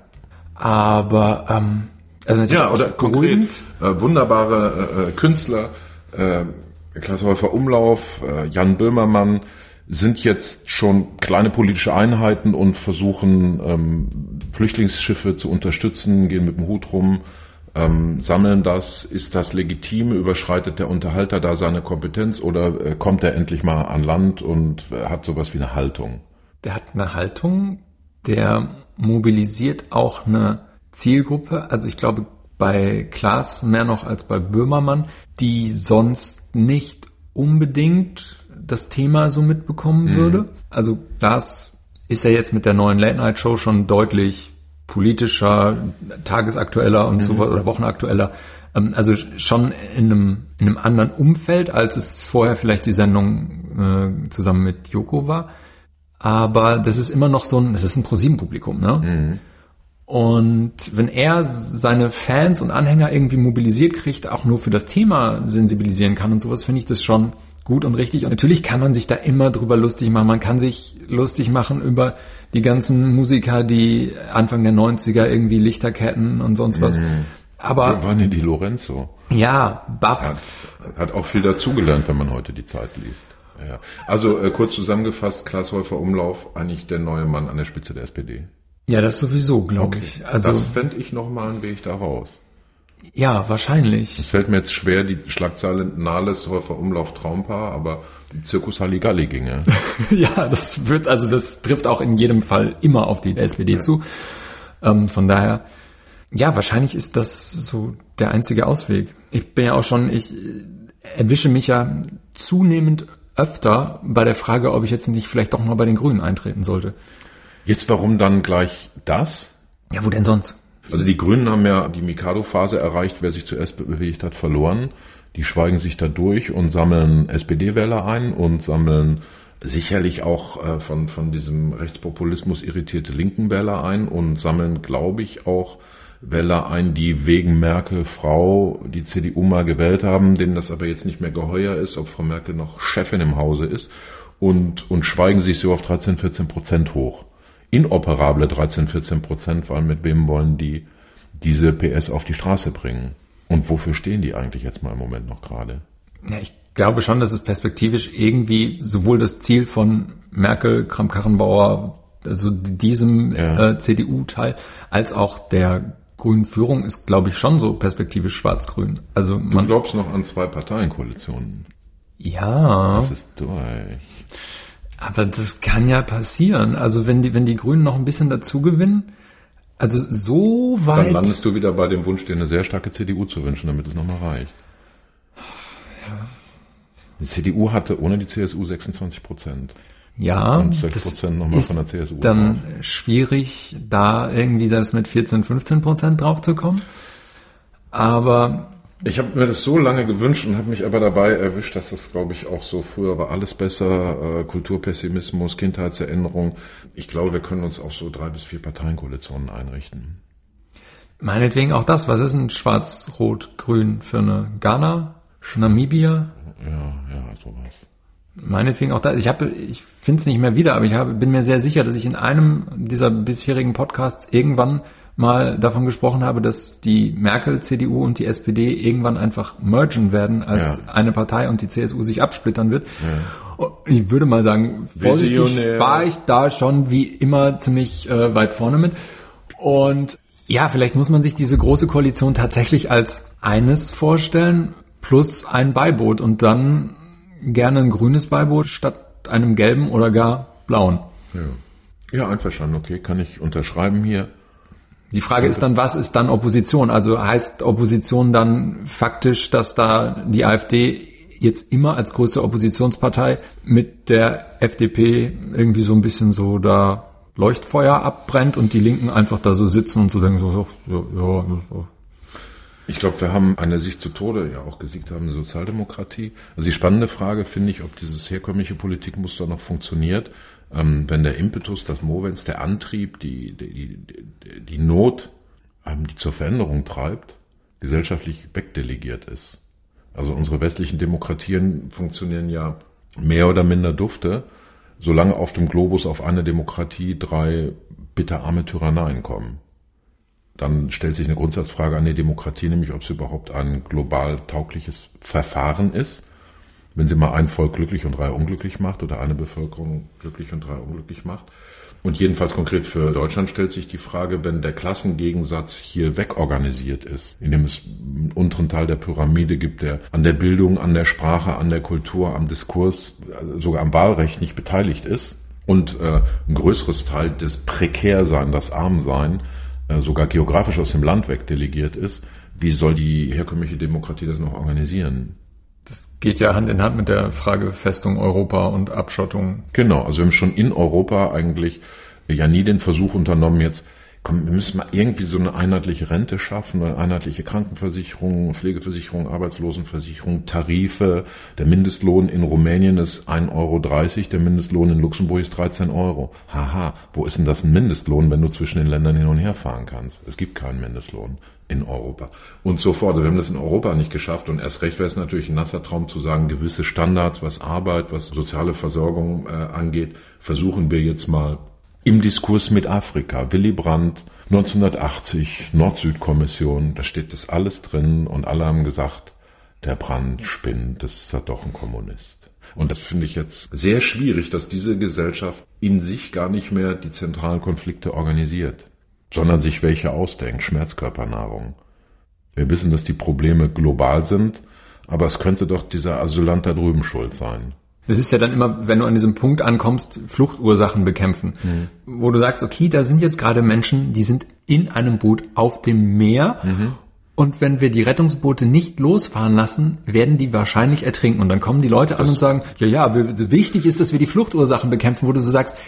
Aber ähm, also natürlich ja, oder konkret äh, wunderbare äh, Künstler, äh, Klaas Häufer Umlauf, äh, Jan Böhmermann sind jetzt schon kleine politische Einheiten und versuchen ähm, Flüchtlingsschiffe zu unterstützen, gehen mit dem Hut rum, ähm, sammeln das. Ist das legitim? Überschreitet der Unterhalter da seine Kompetenz oder äh, kommt er endlich mal an Land und äh, hat sowas wie eine Haltung? Der hat eine Haltung, der mobilisiert auch eine Zielgruppe. Also ich glaube bei Klaas mehr noch als bei Böhmermann, die sonst nicht unbedingt das Thema so mitbekommen mhm. würde. Also Klaas ist ja jetzt mit der neuen Late-Night-Show schon deutlich politischer, tagesaktueller und mhm. so oder wochenaktueller. Also schon in einem, in einem anderen Umfeld, als es vorher vielleicht die Sendung äh, zusammen mit Joko war. Aber das ist immer noch so ein, das ist ein ProSieben-Publikum, ne? Mhm. Und wenn er seine Fans und Anhänger irgendwie mobilisiert kriegt, auch nur für das Thema sensibilisieren kann und sowas, finde ich das schon gut und richtig. Und natürlich kann man sich da immer drüber lustig machen. Man kann sich lustig machen über die ganzen Musiker, die Anfang der neunziger irgendwie Lichterketten und sonst was. Mhm. Aber Giovanni Di Lorenzo. Ja, Bab. Hat, hat auch viel dazugelernt, wenn man heute die Zeit liest. Ja. Also äh, kurz zusammengefasst, Klaas Häufer Umlauf, eigentlich der neue Mann an der Spitze der S P D. Ja, das sowieso, glaube okay. ich. Also das fände ich nochmal einen Weg da raus. Ja, wahrscheinlich. Es fällt mir jetzt schwer, die Schlagzeile Nahles Häufer Umlauf Traumpaar, aber Zirkus Halligalli ginge. Ja, das wird, also das trifft auch in jedem Fall immer auf die S P D ja. zu. Ähm, von daher, ja, wahrscheinlich ist das so der einzige Ausweg. Ich bin ja auch schon, ich erwische mich ja zunehmend öfter bei der Frage, ob ich jetzt nicht vielleicht doch mal bei den Grünen eintreten sollte. Jetzt warum dann gleich das? Ja, wo denn sonst? Also die Grünen haben ja die Mikado-Phase erreicht, wer sich zuerst bewegt hat, verloren. Die schweigen sich da durch und sammeln S P D-Wähler ein und sammeln sicherlich auch äh, von von diesem Rechtspopulismus irritierte linken Wähler ein und sammeln, glaube ich, auch Wähler ein, die wegen Merkel Frau die C D U mal gewählt haben, denen das aber jetzt nicht mehr geheuer ist, ob Frau Merkel noch Chefin im Hause ist und und schweigen sich so auf dreizehn, vierzehn Prozent hoch. Inoperable dreizehn, vierzehn Prozent, weil mit wem wollen die diese P S auf die Straße bringen? Und wofür stehen die eigentlich jetzt mal im Moment noch gerade? Ja, ich glaube schon, dass es perspektivisch irgendwie sowohl das Ziel von Merkel, Kramp-Karrenbauer, also diesem ja. äh, C D U-Teil, als auch der grünen Führung ist, glaube ich, schon so perspektivisch schwarz-grün. Also man, du glaubst noch an zwei Parteienkoalitionen? Ja. Das ist durch. Aber das kann ja passieren. Also wenn die, wenn die Grünen noch ein bisschen dazu gewinnen, also so weit. Dann landest du wieder bei dem Wunsch, dir eine sehr starke C D U zu wünschen, damit es nochmal reicht. Ja. Die C D U hatte ohne die C S U sechsundzwanzig Prozent. Ja, und sechs Prozent nochmal von der C S U. Dann drauf. Schwierig, da irgendwie selbst mit vierzehn, fünfzehn Prozent drauf zu kommen. Aber ich habe mir das so lange gewünscht und habe mich aber dabei erwischt, dass das, glaube ich, auch so früher war alles besser, äh, Kulturpessimismus, Kindheitserinnerung. Ich glaube, wir können uns auf so drei bis vier Parteienkoalitionen einrichten. Meinetwegen auch das. Was ist ein Schwarz-Rot-Grün für eine Ghana? Namibia? Ja, ja, sowas. Meinetwegen auch das. Ich habe, ich finde es nicht mehr wieder, aber ich habe, bin mir sehr sicher, dass ich in einem dieser bisherigen Podcasts irgendwann mal davon gesprochen habe, dass die Merkel-C D U und die S P D irgendwann einfach mergen werden als ja. eine Partei und die C S U sich absplittern wird. Ja. Ich würde mal sagen, vorsichtig Visionär. War ich da schon wie immer ziemlich äh, weit vorne mit. Und ja, vielleicht muss man sich diese große Koalition tatsächlich als eines vorstellen, plus ein Beiboot und dann gerne ein grünes Beiboot statt einem gelben oder gar blauen. Ja, ja, einverstanden, okay, kann ich unterschreiben hier. Die Frage ist dann, was ist dann Opposition? Also heißt Opposition dann faktisch, dass da die AfD jetzt immer als größte Oppositionspartei mit der F D P irgendwie so ein bisschen so da Leuchtfeuer abbrennt und die Linken einfach da so sitzen und so denken so, ja, ja, ja. Ich glaube, wir haben eine sich zu Tode ja auch gesiegt habende Sozialdemokratie. Also die spannende Frage finde ich, ob dieses herkömmliche Politikmuster noch funktioniert, ähm, wenn der Impetus, das Movens, der Antrieb, die, die, die, die Not, ähm, die zur Veränderung treibt, gesellschaftlich wegdelegiert ist. Also unsere westlichen Demokratien funktionieren ja mehr oder minder dufte, solange auf dem Globus auf eine Demokratie drei bitterarme Tyranneien kommen. Dann stellt sich eine Grundsatzfrage an die Demokratie, nämlich ob es überhaupt ein global taugliches Verfahren ist. Wenn sie mal ein Volk glücklich und drei unglücklich macht oder eine Bevölkerung glücklich und drei unglücklich macht. Und jedenfalls konkret für Deutschland stellt sich die Frage, wenn der Klassengegensatz hier wegorganisiert ist, indem es einen unteren Teil der Pyramide gibt, der an der Bildung, an der Sprache, an der Kultur, am Diskurs, sogar am Wahlrecht nicht beteiligt ist und äh, ein größeres Teil des Prekärsein, das Armsein, äh, sogar geografisch aus dem Land wegdelegiert ist, wie soll die herkömmliche Demokratie das noch organisieren? Das geht ja Hand in Hand mit der Frage Festung Europa und Abschottung. Genau, also wir haben schon in Europa eigentlich ja nie den Versuch unternommen, jetzt, komm, wir müssen mal irgendwie so eine einheitliche Rente schaffen, eine einheitliche Krankenversicherung, Pflegeversicherung, Arbeitslosenversicherung, Tarife. Der Mindestlohn in Rumänien ist ein Euro dreißig, der Mindestlohn in Luxemburg ist dreizehn Euro. Haha, wo ist denn das ein Mindestlohn, wenn du zwischen den Ländern hin und her fahren kannst? Es gibt keinen Mindestlohn in Europa. Und so fort. Wir haben das in Europa nicht geschafft und erst recht wäre es natürlich ein nasser Traum zu sagen, gewisse Standards, was Arbeit, was soziale Versorgung äh, angeht, versuchen wir jetzt mal im Diskurs mit Afrika. Willy Brandt, neunzehnhundertachtzig, Nord-Süd-Kommission, da steht das alles drin und alle haben gesagt, der Brandt spinnt, das ist ja doch ein Kommunist. Und das finde ich jetzt sehr schwierig, dass diese Gesellschaft in sich gar nicht mehr die zentralen Konflikte organisiert, sondern sich welche ausdenkt, Schmerzkörpernahrung. Wir wissen, dass die Probleme global sind, aber es könnte doch dieser Asylant da drüben schuld sein. Das ist ja dann immer, wenn du an diesem Punkt ankommst, Fluchtursachen bekämpfen, mhm. wo du sagst, okay, da sind jetzt gerade Menschen, die sind in einem Boot auf dem Meer mhm. und wenn wir die Rettungsboote nicht losfahren lassen, werden die wahrscheinlich ertrinken. Und dann kommen die Leute an das und sagen, ja, ja, wir, wichtig ist, dass wir die Fluchtursachen bekämpfen, wo du so sagst,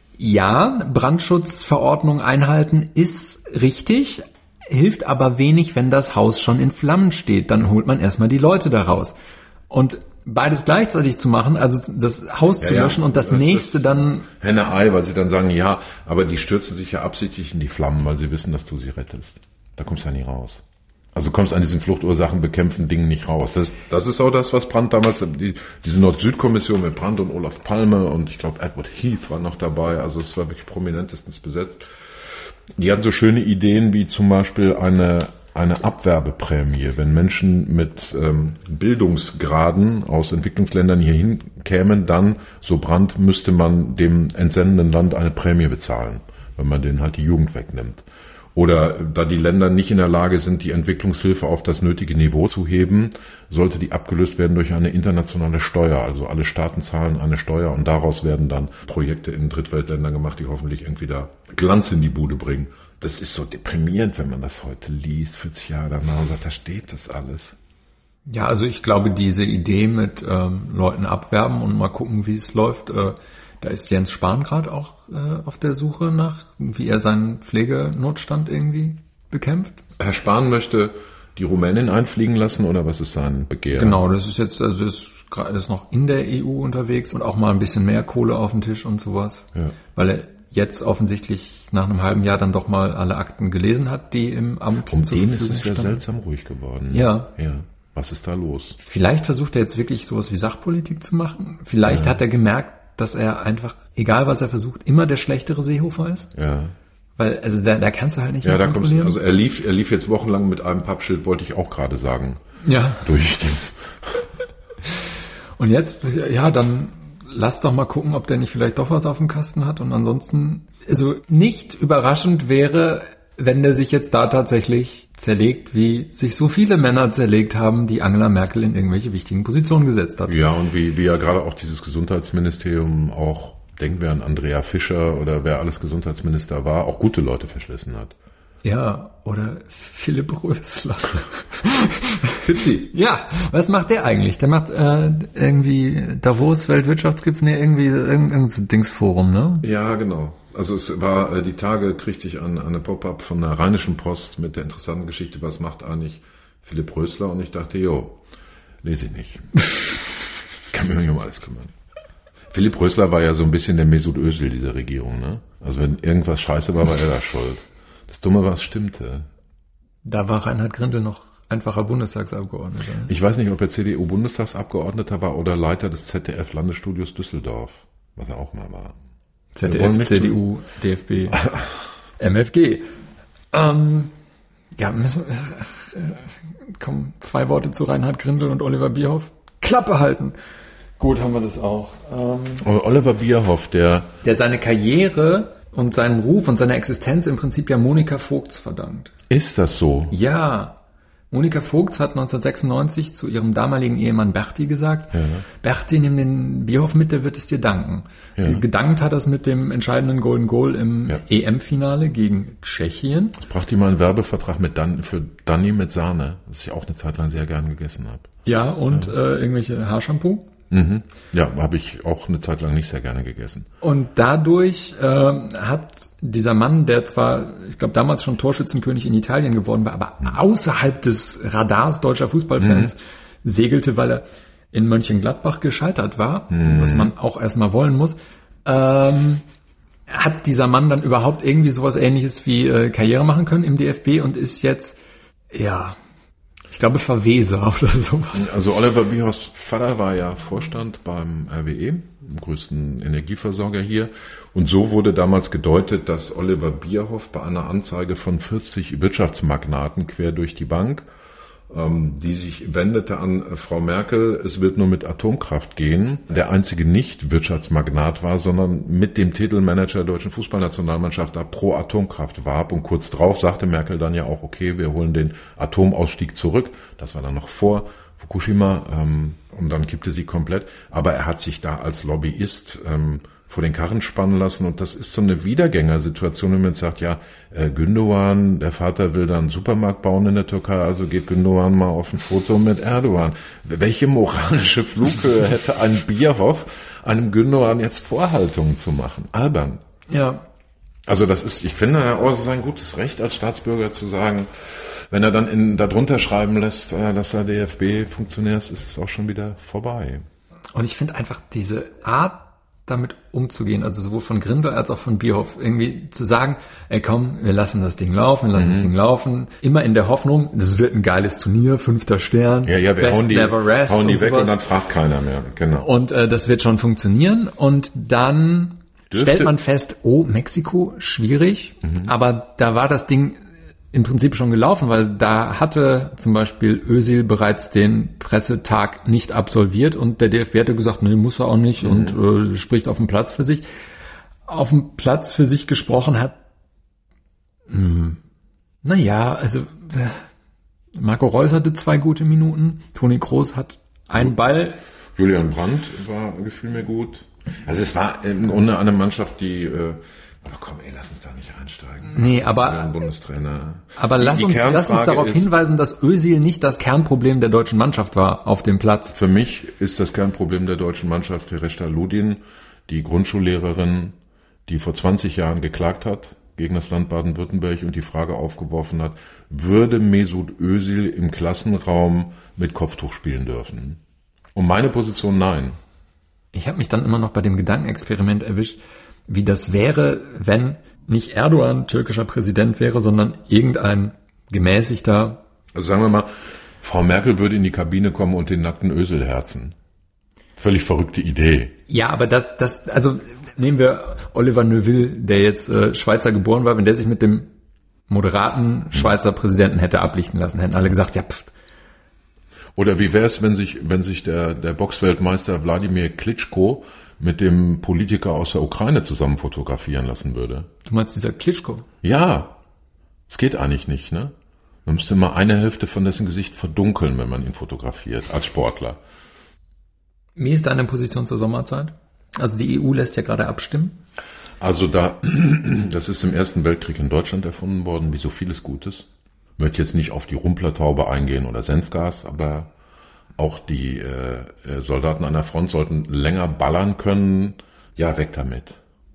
ja, Brandschutzverordnung einhalten ist richtig, hilft aber wenig, wenn das Haus schon in Flammen steht. Dann holt man erstmal die Leute da raus. Und beides gleichzeitig zu machen, also das Haus ja, zu löschen ja, und das, das nächste dann... Henne-Ei, weil sie dann sagen, ja, aber die stürzen sich ja absichtlich in die Flammen, weil sie wissen, dass du sie rettest. Da kommst du ja nie raus. Also du kommst an diesen Fluchtursachen bekämpfen Dingen nicht raus. Das, das ist auch das, was Brandt damals, die, diese Nord-Süd-Kommission mit Brandt und Olaf Palme und ich glaube Edward Heath war noch dabei, also es war wirklich prominentestens besetzt. Die hatten so schöne Ideen wie zum Beispiel eine eine Abwerbeprämie, wenn Menschen mit ähm, Bildungsgraden aus Entwicklungsländern hierhin kämen, dann, so Brandt, müsste man dem entsendenden Land eine Prämie bezahlen, wenn man denen halt die Jugend wegnimmt. Oder da die Länder nicht in der Lage sind, die Entwicklungshilfe auf das nötige Niveau zu heben, sollte die abgelöst werden durch eine internationale Steuer. Also alle Staaten zahlen eine Steuer und daraus werden dann Projekte in Drittweltländern gemacht, die hoffentlich irgendwie da Glanz in die Bude bringen. Das ist so deprimierend, wenn man das heute liest, vierzig Jahre danach und sagt, da steht das alles. Ja, also ich glaube, diese Idee mit ähm, Leuten abwerben und mal gucken, wie es läuft, äh, da ist Jens Spahn gerade auch äh, auf der Suche nach, wie er seinen Pflegenotstand irgendwie bekämpft. Herr Spahn möchte die Rumänin einfliegen lassen oder was ist sein Begehren? Genau, das ist jetzt, also ist gerade ist noch in der E U unterwegs und auch mal ein bisschen mehr Kohle auf den Tisch und sowas, ja. Weil er jetzt offensichtlich nach einem halben Jahr dann doch mal alle Akten gelesen hat, die im Amt um zur Verfügung standen. Um den ist es ja seltsam ruhig geworden. Ja. Ja. Was ist da los? Vielleicht versucht er jetzt wirklich sowas wie Sachpolitik zu machen. Vielleicht ja. hat er gemerkt, dass er einfach, egal was er versucht, immer der schlechtere Seehofer ist. Ja. Weil, also da, da kannst du halt nicht ja, mehr da kommst du, also er lief, er lief jetzt wochenlang mit einem Pappschild, wollte ich auch gerade sagen. Ja. Durch den. Und jetzt, ja, dann lass doch mal gucken, ob der nicht vielleicht doch was auf dem Kasten hat. Und ansonsten, also nicht überraschend wäre, wenn der sich jetzt da tatsächlich zerlegt, wie sich so viele Männer zerlegt haben, die Angela Merkel in irgendwelche wichtigen Positionen gesetzt hat. Ja, und wie, wie ja gerade auch dieses Gesundheitsministerium auch, denken wir an Andrea Fischer oder wer alles Gesundheitsminister war, auch gute Leute verschlissen hat. Ja, oder Philipp Rösler. Fipsi. Ja, was macht der eigentlich? Der macht äh, irgendwie Davos, Weltwirtschaftsgipfel, nee, irgendwie irgendein so Dingsforum, ne? Ja, genau. Also es war, äh, die Tage kriegte ich an, an eine Pop-up von der Rheinischen Post mit der interessanten Geschichte, was macht eigentlich Philipp Rösler und ich dachte, jo, lese ich nicht. Kann mich nicht um alles kümmern. Philipp Rösler war ja so ein bisschen der Mesut Özil dieser Regierung, ne? Also wenn irgendwas scheiße war, war er da schuld. Das Dumme war, es stimmte. Da war Reinhard Grindel noch einfacher Bundestagsabgeordneter. Ich weiß nicht, ob er C D U-Bundestagsabgeordneter war oder Leiter des Z D F-Landesstudios Düsseldorf, was er auch mal war. Z D F, C D U, D F B, M F G. Ähm, ja, müssen, äh, kommen zwei Worte zu Reinhard Grindel und Oliver Bierhoff. Klappe halten. Gut, haben wir das auch. Ähm, Oliver Bierhoff, der... Der seine Karriere und seinen Ruf und seine Existenz im Prinzip ja Monika Vogts verdankt. Ist das so? Ja. Monika Vogts hat neunzehnhundertsechsundneunzig zu ihrem damaligen Ehemann Berti gesagt, ja. Berti, nimm den Bierhoff mit, der wird es dir danken. Ja. Gedankt hat er es mit dem entscheidenden Golden Goal im ja. E M-Finale gegen Tschechien. Ich brachte mal einen Werbevertrag mit Dan- für Danny mit Sahne, das ich auch eine Zeit lang sehr gern gegessen habe. Ja, und ja. Äh, irgendwelche Haarshampoo. Mhm. Ja, habe ich auch eine Zeit lang nicht sehr gerne gegessen. Und dadurch äh, hat dieser Mann, der zwar, ich glaube, damals schon Torschützenkönig in Italien geworden war, aber außerhalb des Radars deutscher Fußballfans mhm. segelte, weil er in Mönchengladbach gescheitert war, mhm. was man auch erstmal wollen muss, ähm, hat dieser Mann dann überhaupt irgendwie sowas Ähnliches wie äh, Karriere machen können im D F B und ist jetzt, ja... Ich glaube, Verweser oder sowas. Also Oliver Bierhoffs Vater war ja Vorstand beim R W E, dem größten Energieversorger hier. Und so wurde damals gedeutet, dass Oliver Bierhoff bei einer Anzeige von vierzig Wirtschaftsmagnaten quer durch die Bank, ähm, die sich wendete an Frau Merkel, es wird nur mit Atomkraft gehen, der einzige Nicht-Wirtschaftsmagnat war, sondern mit dem Titelmanager der deutschen Fußballnationalmannschaft da pro Atomkraft warb. Und kurz drauf sagte Merkel dann ja auch, okay, wir holen den Atomausstieg zurück. Das war dann noch vor Fukushima, ähm, und dann kippte sie komplett. Aber er hat sich da als Lobbyist ähm, vor den Karren spannen lassen, und das ist so eine Wiedergängersituation, wenn man jetzt sagt, ja, äh, Gündoğan, der Vater will da einen Supermarkt bauen in der Türkei, also geht Gündoğan mal auf ein Foto mit Erdogan. Welche moralische Flughöhe hätte ein Bierhoff, einem Gündoğan jetzt Vorhaltungen zu machen? Albern. Ja. Also das ist, ich finde, Herr Ors ist ein gutes Recht als Staatsbürger zu sagen, wenn er dann in, da drunter schreiben lässt, äh, dass er D F B-Funktionär ist, ist es auch schon wieder vorbei. Und ich finde einfach diese Art, damit umzugehen, also sowohl von Grindel als auch von Bierhoff, irgendwie zu sagen, ey komm, wir lassen das Ding laufen, wir lassen mhm. das Ding laufen, immer in der Hoffnung, das wird ein geiles Turnier, fünfter Stern, ja, ja, wir best hauen die, never rest hauen die und weg sowas. Und dann fragt keiner mehr, genau. Und äh, das wird schon funktionieren, und dann Dürfte. stellt man fest, oh, Mexiko, schwierig, mhm. aber da war das Ding im Prinzip schon gelaufen, weil da hatte zum Beispiel Özil bereits den Pressetag nicht absolviert, und der D F B hatte gesagt, nee, muss er auch nicht, mhm. und äh, spricht auf dem Platz für sich. Auf dem Platz für sich gesprochen hat, mh, naja, also äh, Marco Reus hatte zwei gute Minuten, Toni Kroos hat einen Ball. Julian Brandt war, gefiel mir gut. Also es war im Grunde eine Mannschaft, die... Äh, Aber komm, ey, lass uns da nicht einsteigen. Nee, aber, Bundestrainer. aber lass uns, lass uns darauf hinweisen, dass Özil nicht das Kernproblem der deutschen Mannschaft war auf dem Platz. Für mich ist das Kernproblem der deutschen Mannschaft Fereshteh Ludin, die Grundschullehrerin, die vor zwanzig Jahren geklagt hat gegen das Land Baden-Württemberg und die Frage aufgeworfen hat, würde Mesut Özil im Klassenraum mit Kopftuch spielen dürfen? Und meine Position, nein. Ich habe mich dann immer noch bei dem Gedankenexperiment erwischt, wie das wäre, wenn nicht Erdogan türkischer Präsident wäre, sondern irgendein gemäßigter... Also sagen wir mal, Frau Merkel würde in die Kabine kommen und den nackten Özil herzen. Völlig verrückte Idee. Ja, aber das, das, also nehmen wir Oliver Neuville, der jetzt äh, Schweizer geboren war, wenn der sich mit dem moderaten Schweizer Präsidenten hätte ablichten lassen, hätten alle gesagt, ja, pft. Oder wie wäre es, wenn sich, wenn sich der, der Boxweltmeister Wladimir Klitschko mit dem Politiker aus der Ukraine zusammen fotografieren lassen würde? Du meinst dieser Klitschko? Ja, es geht eigentlich nicht, ne? Man müsste mal eine Hälfte von dessen Gesicht verdunkeln, wenn man ihn fotografiert, als Sportler. Wie ist deine Position zur Sommerzeit? Also die E U lässt ja gerade abstimmen. Also da, das ist im Ersten Weltkrieg in Deutschland erfunden worden, wie so vieles Gutes. Ich möchte jetzt nicht auf die Rumplertaube eingehen oder Senfgas, aber auch die äh, Soldaten an der Front sollten länger ballern können. Ja, weg damit.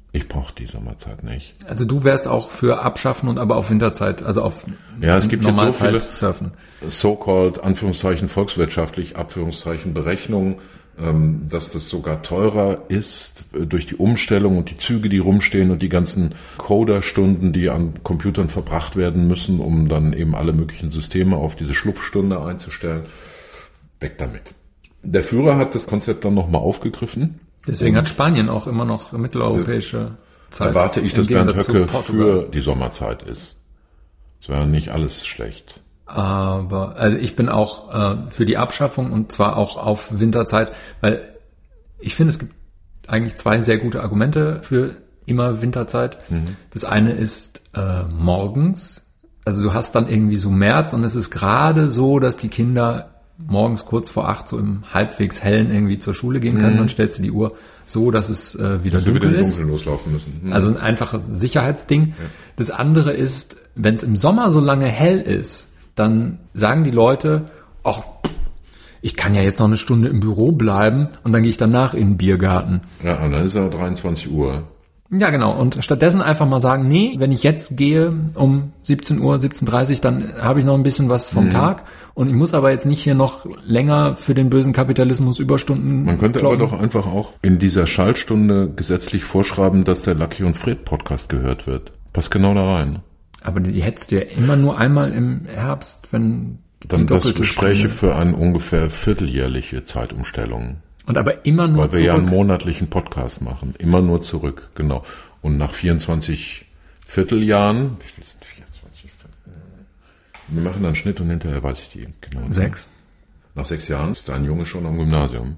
Ich brauche die Sommerzeit nicht. Also du wärst auch für Abschaffen und aber auf Winterzeit, also auf ja, es gibt Normalzeit jetzt so viele surfen. So-called, Anführungszeichen volkswirtschaftlich, Abführungszeichen Berechnungen, ähm, dass das sogar teurer ist äh, durch die Umstellung und die Züge, die rumstehen und die ganzen Coderstunden, die an Computern verbracht werden müssen, um dann eben alle möglichen Systeme auf diese Schlupfstunde einzustellen. Weg damit. Der Führer hat das Konzept dann nochmal aufgegriffen. Deswegen hat Spanien auch immer noch mitteleuropäische Zeit. Erwarte ich, dass Bernd Höcke für die Sommerzeit ist. Das wäre nicht alles schlecht. Aber also ich bin auch äh, für die Abschaffung und zwar auch auf Winterzeit, weil ich finde, es gibt eigentlich zwei sehr gute Argumente für immer Winterzeit. Mhm. Das eine ist äh, morgens. Also du hast dann irgendwie so März und es ist gerade so, dass die Kinder morgens kurz vor acht so im halbwegs hellen irgendwie zur Schule gehen können, mhm. dann stellst du die Uhr so, dass es äh, wieder dass dunkel wieder ist. Dunkel loslaufen müssen. Mhm. Also ein einfaches Sicherheitsding. Ja. Das andere ist, wenn es im Sommer so lange hell ist, dann sagen die Leute, ach, ich kann ja jetzt noch eine Stunde im Büro bleiben und dann gehe ich danach in den Biergarten. Ja, und dann ist es dreiundzwanzig Uhr. Ja, genau. Und stattdessen einfach mal sagen, nee, wenn ich jetzt gehe um siebzehn Uhr, siebzehn Uhr dreißig, dann habe ich noch ein bisschen was vom mhm. Tag. Und ich muss aber jetzt nicht hier noch länger für den bösen Kapitalismus Überstunden Man könnte kloppen. aber doch einfach auch in dieser Schaltstunde gesetzlich vorschreiben, dass der Lucky und Fred Podcast gehört wird. Passt genau da rein. Aber die hättest du ja immer nur einmal im Herbst, wenn die Dann das doppelte Gespräche Stunde. für eine ungefähr vierteljährliche Zeitumstellung. Und aber immer nur Weil zurück. wir ja einen monatlichen Podcast machen. Immer nur zurück, genau. Und nach vierundzwanzig Vierteljahren, wie viel sind vierundzwanzig Viertel? Wir machen dann einen Schnitt und hinterher weiß ich die genau. Sechs. Nach sechs Jahren ist dein Junge schon am Gymnasium.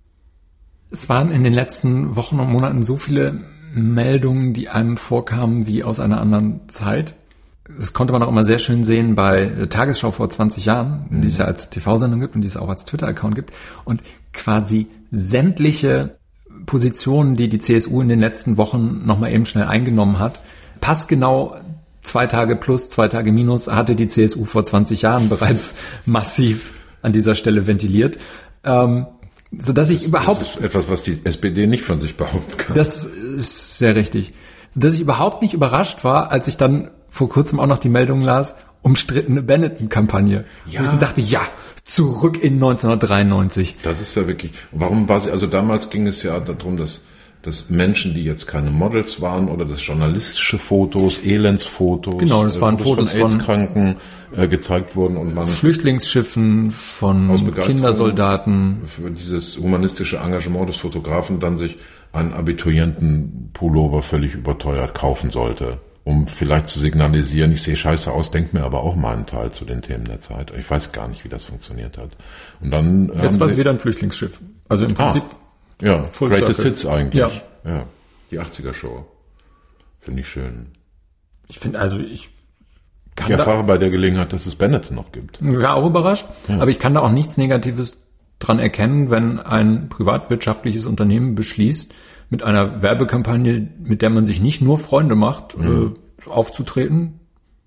Es waren in den letzten Wochen und Monaten so viele Meldungen, die einem vorkamen wie aus einer anderen Zeit. Das konnte man auch immer sehr schön sehen bei Tagesschau vor zwanzig Jahren, mhm. die es ja als T V-Sendung gibt und die es auch als Twitter-Account gibt. Und quasi sämtliche Positionen, die die C S U in den letzten Wochen nochmal eben schnell eingenommen hat, passgenau zwei Tage plus, zwei Tage minus, hatte die C S U vor zwanzig Jahren bereits massiv an dieser Stelle ventiliert. Ähm, so dass ich das, überhaupt... Das ist etwas, was die S P D nicht von sich behaupten kann. Das ist sehr richtig. So dass ich überhaupt nicht überrascht war, als ich dann vor kurzem auch noch die Meldung las, umstrittene Benetton-Kampagne. Ja. Und ich so dachte, ja, zurück in neunzehnhundertdreiundneunzig. Das ist ja wirklich, warum war sie, also damals ging es ja darum, dass, dass Menschen, die jetzt keine Models waren oder das journalistische Fotos, Elendsfotos, genau, das waren Fotos von AIDS-Kranken äh, gezeigt wurden und man Flüchtlingsschiffen, von Kindersoldaten. Für dieses humanistische Engagement des Fotografen dann sich einen Abiturienten-Pullover völlig überteuert kaufen sollte, um vielleicht zu signalisieren, ich sehe scheiße aus, denk mir aber auch meinen Teil zu den Themen der Zeit. Ich weiß gar nicht, wie das funktioniert hat. Und dann jetzt war es wieder ein Flüchtlingsschiff. Also im Prinzip ah, ja, Full Greatest Circle. Hits eigentlich. Ja. ja, die achtziger-Show. Finde ich schön. Ich finde, also ich kann Ich erfahre bei der Gelegenheit, dass es Benetton noch gibt. Ich war auch überrascht, ja. aber ich kann da auch nichts Negatives dran erkennen, wenn ein privatwirtschaftliches Unternehmen beschließt, mit einer Werbekampagne, mit der man sich nicht nur Freunde macht, mhm. äh, aufzutreten.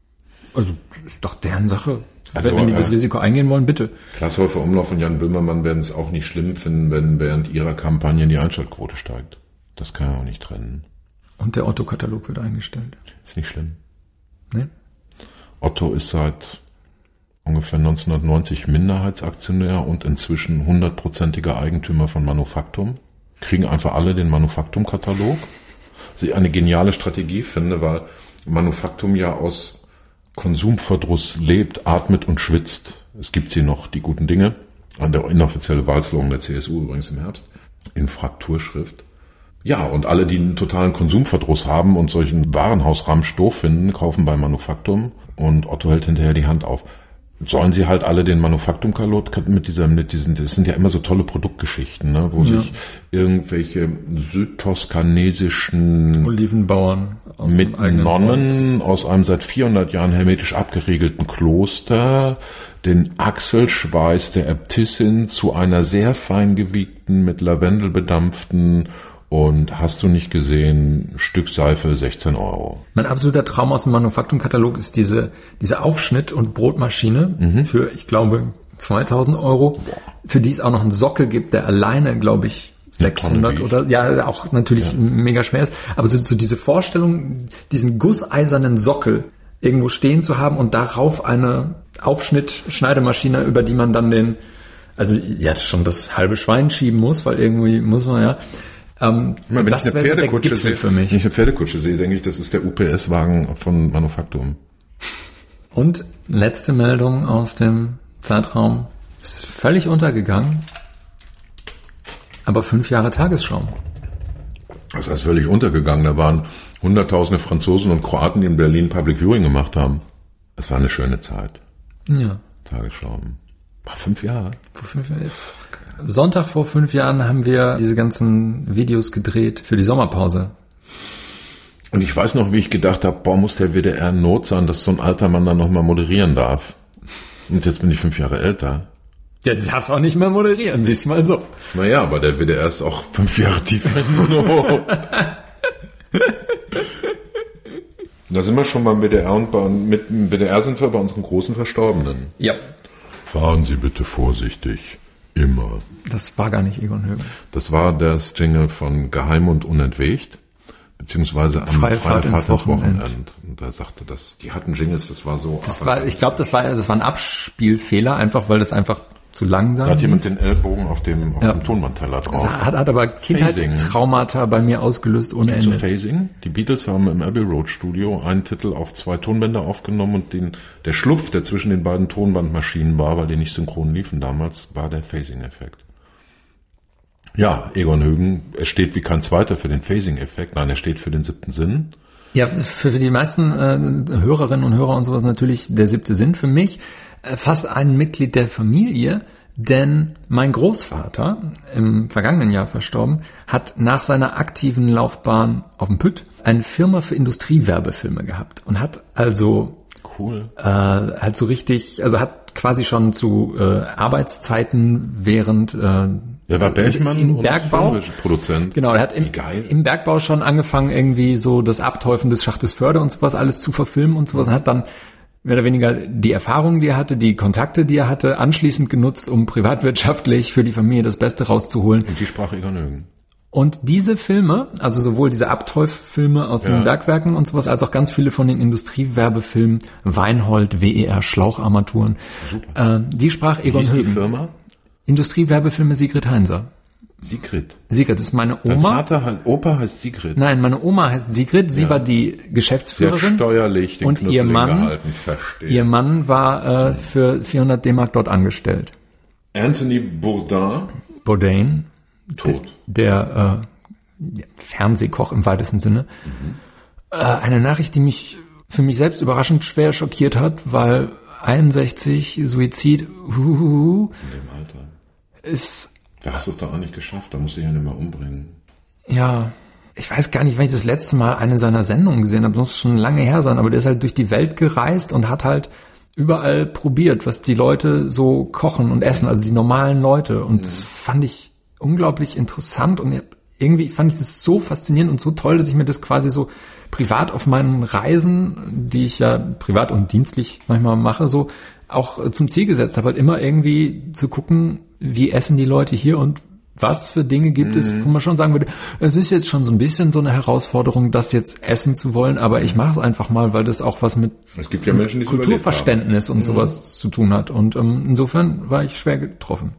Also ist doch deren Sache. Also, wenn die das äh, Risiko eingehen wollen, bitte. Klaas Häufer Umlauf und Jan Böhmermann werden es auch nicht schlimm finden, wenn während ihrer Kampagnen die Einschaltquote steigt. Das kann man auch nicht trennen. Und der Otto-Katalog wird eingestellt. Ist nicht schlimm. Nee? Otto ist seit ungefähr neunzehnhundertneunzig Minderheitsaktionär und inzwischen hundertprozentiger Eigentümer von Manufaktum. Kriegen einfach alle den Manufaktum-Katalog. Was ich eine geniale Strategie finde, weil Manufaktum ja aus Konsumverdruss lebt, atmet und schwitzt. Es gibt hier noch die guten Dinge. An der inoffizielle Wahlslogan der C S U übrigens im Herbst. In Frakturschrift. Ja, und alle, die einen totalen Konsumverdruss haben und solchen Warenhausramsch doof finden, kaufen bei Manufaktum und Otto hält hinterher die Hand auf. Sollen sie halt alle den Manufaktum-Katalog mit dieser, mit diesen, das sind ja immer so tolle Produktgeschichten, ne, wo ja. sich irgendwelche südtoskanesischen Olivenbauern aus mit Nonnen aus einem seit vierhundert Jahren hermetisch abgeriegelten Kloster den Achselschweiß der Äbtissin zu einer sehr fein gewiegten, mit Lavendel bedampften und hast du nicht gesehen, Stück Seife sechzehn Euro. Mein absoluter Traum aus dem Manufaktum-Katalog ist diese, diese Aufschnitt- und Brotmaschine mhm. für, ich glaube, zweitausend Euro, Boah. für die es auch noch einen Sockel gibt, der alleine, glaube ich, sechshundert oder, ja, auch natürlich ja. mega schwer ist. Aber so, so diese Vorstellung, diesen gusseisernen Sockel irgendwo stehen zu haben und darauf eine Aufschnitt-Schneidemaschine, über die man dann den, also ja, schon das halbe Schwein schieben muss, weil irgendwie muss man ja, ähm, meine, wenn das ich eine Pferdekutsche sehe, für mich. Wenn ich eine Pferdekutsche sehe, denke ich, das ist der U P S-Wagen von Manufaktum. Und letzte Meldung aus dem Zeitraum, ist völlig untergegangen, aber fünf Jahre Tagesschau. Das heißt völlig untergegangen. Da waren hunderttausende Franzosen und Kroaten, die in Berlin Public Viewing gemacht haben. Es war eine schöne Zeit. Ja. Tagesschau. War fünf Jahre. Vor fünf Jahren. Sonntag vor fünf Jahren haben wir diese ganzen Videos gedreht für die Sommerpause. Und ich weiß noch, wie ich gedacht habe, boah, muss der W D R in Not sein, dass so ein alter Mann dann nochmal moderieren darf. Und jetzt bin ich fünf Jahre älter. Ja, du darfst auch nicht mehr moderieren, siehst mal so. Naja, aber der W D R ist auch fünf Jahre tiefer in Not. Da sind wir schon beim W D R und bei, mit dem W D R sind wir bei unseren großen Verstorbenen. Ja. Fahren Sie bitte vorsichtig. Immer. Das war gar nicht Egon Högen. Das war das Jingle von Geheim und Unentwegt, beziehungsweise am Freie Fahrt ins Wochenende. Und da sagte das, die hatten Jingles, das war so. Das war, ich glaube, das war, das war ein Abspielfehler, einfach weil das einfach zu langsam Da hat jemand den Ellbogen auf dem, auf ja. dem Tonbandteller drauf. Das hat, hat aber Kindheitstraumata bei mir ausgelöst ohne Ende. Zu Phasing. Die Beatles haben im Abbey Road Studio einen Titel auf zwei Tonbänder aufgenommen und den, der Schlupf, der zwischen den beiden Tonbandmaschinen war, weil die nicht synchron liefen damals, war der Phasing-Effekt. Ja, Egon Högen, er steht wie kein zweiter für den Phasing-Effekt. Nein, er steht für den siebten Sinn. Ja, für, für die meisten äh, Hörerinnen und Hörer und sowas natürlich der siebte Sinn. Für mich äh, fast ein Mitglied der Familie, denn mein Großvater, im vergangenen Jahr verstorben, hat nach seiner aktiven Laufbahn auf dem Pütt eine Firma für Industriewerbefilme gehabt und hat also cool äh, halt so richtig, also hat quasi schon zu äh, Arbeitszeiten während äh, Der war Bergmann im und Bergbau. Produzent. Genau, er hat im, im Bergbau schon angefangen, irgendwie so das Abteufen des Schachtes Förde und sowas alles zu verfilmen und sowas. Und hat dann mehr oder weniger die Erfahrungen, die er hatte, die Kontakte, die er hatte, anschließend genutzt, um privatwirtschaftlich für die Familie das Beste rauszuholen. Und die sprach Egon Högen. Und diese Filme, also sowohl diese Abteuf-Filme aus ja. den Bergwerken und sowas, als auch ganz viele von den Industriewerbefilmen, Weinhold, W E R, Schlaucharmaturen, äh, die sprach Egon Wie hieß Högen. Die Firma? Industriewerbefilme Sigrid Heinser. Sigrid. Sigrid ist meine Oma. Dein Vater heißt, Opa heißt Sigrid. Nein, meine Oma heißt Sigrid. Sie ja. war die Geschäftsführerin. Sie hat steuerlich den und Knüppel ihr Mann, gehalten, verstehe. Ihr Mann war äh, für vierhundert D-Mark dort angestellt. Anthony Bourdain. Bourdain. Tot. Der äh, Fernsehkoch im weitesten Sinne. Mhm. Äh, eine Nachricht, die mich für mich selbst überraschend schwer schockiert hat, weil einundsechzig, Suizid, huhuhu, in dem Alter. Ist... Da hast du es doch auch nicht geschafft, da musst du dich ja nicht mehr umbringen. Ja, ich weiß gar nicht, wann ich das letzte Mal eine seiner Sendungen gesehen habe, das muss schon lange her sein, aber der ist halt durch die Welt gereist und hat halt überall probiert, was die Leute so kochen und essen, also die normalen Leute. Und mhm. das fand ich unglaublich interessant und irgendwie fand ich das so faszinierend und so toll, dass ich mir das quasi so privat auf meinen Reisen, die ich ja privat und dienstlich manchmal mache, so auch zum Ziel gesetzt habe, halt immer irgendwie zu gucken, wie essen die Leute hier und was für Dinge gibt mhm. es, wo man schon sagen würde, es ist jetzt schon so ein bisschen so eine Herausforderung, das jetzt essen zu wollen, aber ich mache es einfach mal, weil das auch was mit, es gibt ja Menschen, die Kulturverständnis und mhm. sowas zu tun hat. Und ähm, insofern war ich schwer getroffen.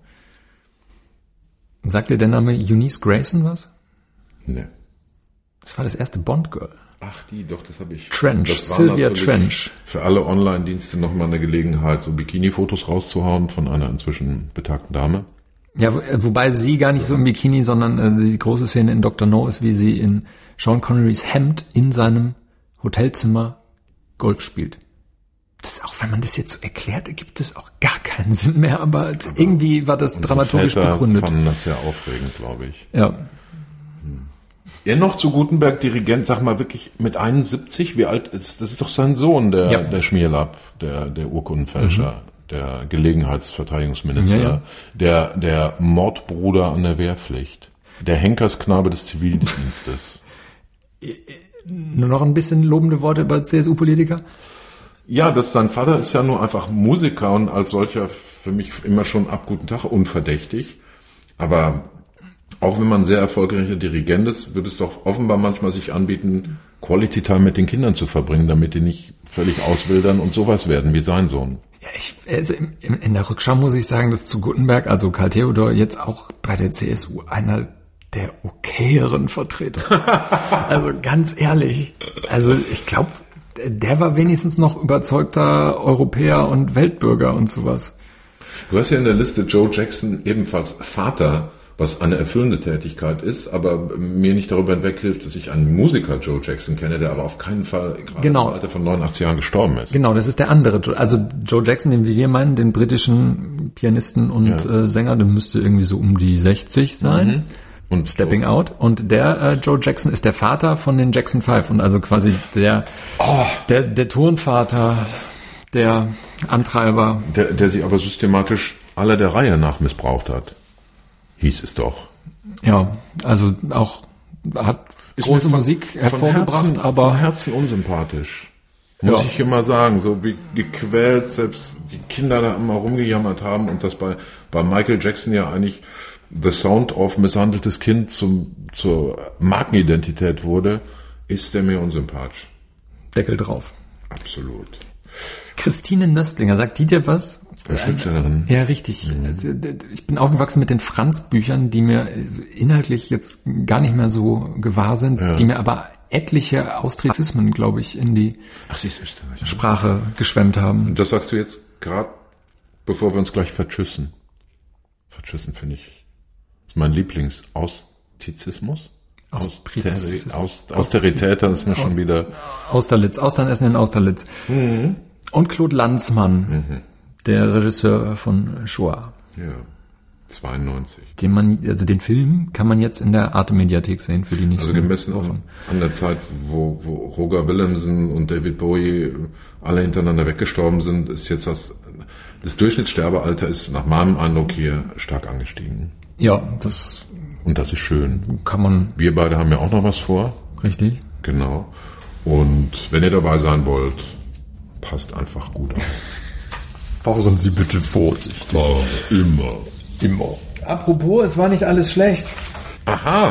Sagt dir der Name Eunice Grayson was? Nee. Das war das erste Bond-Girl. Ach, die, doch, das habe ich. Trench, das war Sylvia Trench. Für alle Online-Dienste nochmal eine Gelegenheit, so Bikini-Fotos rauszuhauen von einer inzwischen betagten Dame. Ja, wo, wobei sie gar nicht so im Bikini, sondern äh, die große Szene in Doktor No ist, wie sie in Sean Connerys Hemd in seinem Hotelzimmer Golf spielt. Das ist auch, wenn man das jetzt so erklärt, gibt es auch gar keinen Sinn mehr, aber, aber irgendwie war das dramaturgisch Väter begründet. fanden das sehr aufregend, glaube ich. Ja. Ja, noch zu Gutenberg, Dirigent, sag mal wirklich mit einundsiebzig, wie alt ist, das ist doch sein Sohn, der, ja. der Schmierlapp, der, der Urkundenfälscher, mhm. der Gelegenheitsverteidigungsminister, ja, ja. der, der Mordbruder an der Wehrpflicht, der Henkersknabe des Zivildienstes. Nur noch ein bisschen lobende Worte über C S U-Politiker? Ja, das, sein Vater ist ja nur einfach Musiker und als solcher für mich immer schon ab guten Tag unverdächtig, aber Auch wenn man ein sehr erfolgreicher Dirigent ist, würde es doch offenbar manchmal sich anbieten, Quality Time mit den Kindern zu verbringen, damit die nicht völlig auswildern und sowas werden wie sein Sohn. Ja, ich, also in, in der Rückschau muss ich sagen, dass zu Guttenberg, also Karl Theodor, jetzt auch bei der C S U einer der okayeren Vertreter. Also ganz ehrlich. Also ich glaube, der war wenigstens noch überzeugter Europäer und Weltbürger und sowas. Du hast ja in der Liste Joe Jackson ebenfalls Vater, was eine erfüllende Tätigkeit ist, aber mir nicht darüber hinweghilft, dass ich einen Musiker Joe Jackson kenne, der aber auf keinen Fall gerade genau. im Alter von neunundachtzig Jahren gestorben ist. Genau, das ist der andere. Also Joe Jackson, den wir meinen, den britischen Pianisten und ja. äh, Sänger, der müsste irgendwie so um die sechzig sein. Mhm. Und Stepping Joe. Out. Und der äh, Joe Jackson ist der Vater von den Jackson Five und also quasi der oh. der, der Turnvater, der Antreiber. Der, der sie aber systematisch alle der Reihe nach missbraucht hat. Hieß es doch. Ja, also auch hat ist große von, Musik hervorgebracht, Herzen, aber von Herzen unsympathisch. Muss ja. ich immer sagen, so wie gequält selbst die Kinder da immer rumgejammert haben und das bei bei Michael Jackson ja eigentlich The Sound of misshandeltes Kind zum zur Markenidentität wurde, ist der mir unsympathisch. Deckel drauf. Absolut. Christine Nöstlinger, sagt die dir was? Schriftstellerin. Ja, richtig. Mhm. Also, ich bin aufgewachsen mit den Franz-Büchern, die mir inhaltlich jetzt gar nicht mehr so gewahr sind, ja. die mir aber etliche Austrizismen, glaube ich, in die Ach, sie ist Österreicher. Sprache geschwemmt haben. Und das sagst du jetzt gerade, bevor wir uns gleich vertschüssen. Vertschüssen finde ich, ist mein Lieblings-Austizismus. Austrizismus. Aus, Austerität, das ist mir Aus, schon wieder... Austerlitz, Austernessen in Austerlitz. Mhm. Und Claude Lanzmann. Mhm. Der Regisseur von Shoah. Ja, zweiundneunzig. Den man, also den Film kann man jetzt in der Arte-Mediathek sehen für die nächsten Also gemessen an, an der Zeit, wo, wo Roger Willemsen und David Bowie alle hintereinander weggestorben sind, ist jetzt das, das Durchschnittssterbealter ist nach meinem Eindruck hier stark angestiegen. Ja, das... Und das ist schön. Kann man... Wir beide haben ja auch noch was vor. Richtig. Genau. Und wenn ihr dabei sein wollt, passt einfach gut auf. Fahren Sie bitte vorsichtig. Oh, immer. Immer. Apropos, es war nicht alles schlecht. Aha.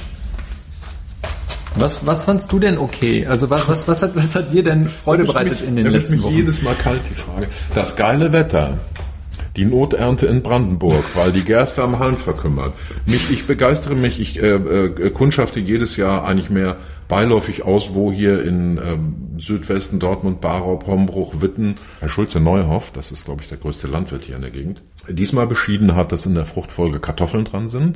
Was, was fandst du denn okay? Also was, was, was, hat, was hat dir denn Freude bereitet mich, in den letzten mich Wochen? Jedes Mal kalt die Frage. Das geile Wetter. Die Noternte in Brandenburg, weil die Gerste am Halm verkümmert. Mich, ich begeistere mich, ich äh, äh, kundschafte jedes Jahr eigentlich mehr beiläufig aus, wo hier in ähm, Südwesten, Dortmund, Barop, Hombruch, Witten, Herr Schulze-Neuhoff, das ist, glaube ich, der größte Landwirt hier in der Gegend, diesmal beschieden hat, dass in der Fruchtfolge Kartoffeln dran sind.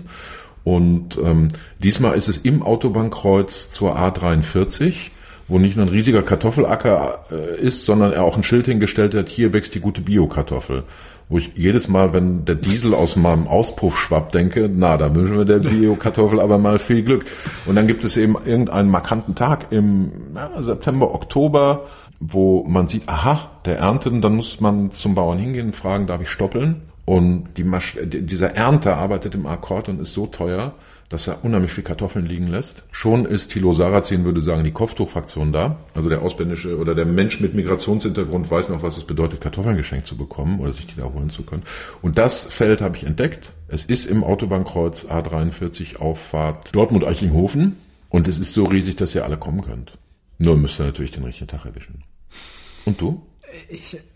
Und ähm, diesmal ist es im Autobahnkreuz zur A dreiundvierzig, wo nicht nur ein riesiger Kartoffelacker äh, ist, sondern er auch ein Schild hingestellt hat, hier wächst die gute Bio-Kartoffel. Wo ich jedes Mal, wenn der Diesel aus meinem Auspuff schwappt, denke, na, da wünschen wir der Bio-Kartoffel aber mal viel Glück. Und dann gibt es eben irgendeinen markanten Tag im ja, September, Oktober, wo man sieht, aha, der Ernten, dann muss man zum Bauern hingehen und fragen, darf ich stoppeln? Und die Masch- dieser Ernter arbeitet im Akkord und ist so teuer, dass er unheimlich viel Kartoffeln liegen lässt. Schon ist Thilo Sarrazin, würde sagen, die Kopftuchfraktion da. Also der ausländische oder der Mensch mit Migrationshintergrund weiß noch, was es bedeutet, Kartoffeln geschenkt zu bekommen oder sich die da holen zu können. Und das Feld habe ich entdeckt. Es ist im Autobahnkreuz A dreiundvierzig Auffahrt Dortmund-Eichlinghofen. Und es ist so riesig, dass ihr alle kommen könnt. Nur müsst ihr natürlich den richtigen Tag erwischen. Und du? Ich äh,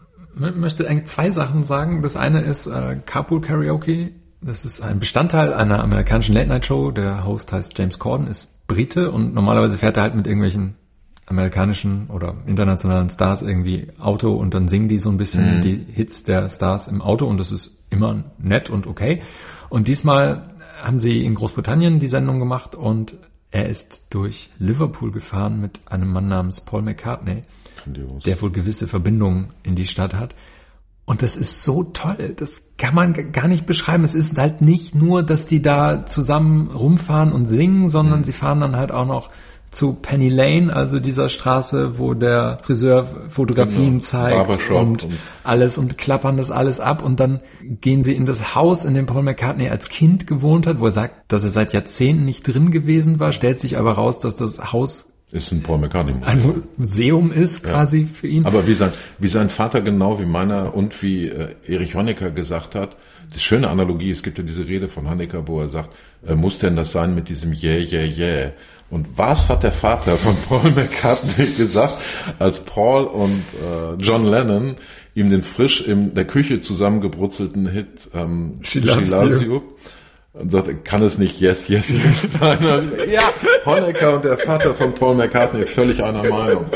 möchte eigentlich zwei Sachen sagen. Das eine ist äh, Carpool Karaoke. Das ist ein Bestandteil einer amerikanischen Late-Night-Show. Der Host heißt James Corden, ist Brite und normalerweise fährt er halt mit irgendwelchen amerikanischen oder internationalen Stars irgendwie Auto und dann singen die so ein bisschen mhm. die Hits der Stars im Auto und das ist immer nett und okay. Und diesmal haben sie in Großbritannien die Sendung gemacht und er ist durch Liverpool gefahren mit einem Mann namens Paul McCartney, Grandios. Der wohl gewisse Verbindungen in die Stadt hat. Und das ist so toll, das kann man g- gar nicht beschreiben. Es ist halt nicht nur, dass die da zusammen rumfahren und singen, sondern mhm. sie fahren dann halt auch noch zu Penny Lane, also dieser Straße, wo der Friseur Fotografien genau. zeigt und, und alles und klappern das alles ab. Und dann gehen sie in das Haus, in dem Paul McCartney als Kind gewohnt hat, wo er sagt, dass er seit Jahrzehnten nicht drin gewesen war, stellt sich aber raus, dass das Haus Ist ein Paul McCartney ein Museum ist quasi ja. für ihn. Aber wie sein, wie sein Vater genau, wie meiner und wie äh, Erich Honecker gesagt hat, die schöne Analogie, es gibt ja diese Rede von Honecker, wo er sagt, äh, muss denn das sein mit diesem yeah, yeah, yeah? Und was hat der Vater von Paul McCartney gesagt, als Paul und äh, John Lennon ihm den frisch in der Küche zusammengebrutzelten Hit ähm, She Loves, She Loves You, you und sagt, kann es nicht yes, yes, yes sein? Ja, Honecker und der Vater von Paul McCartney völlig einer Meinung.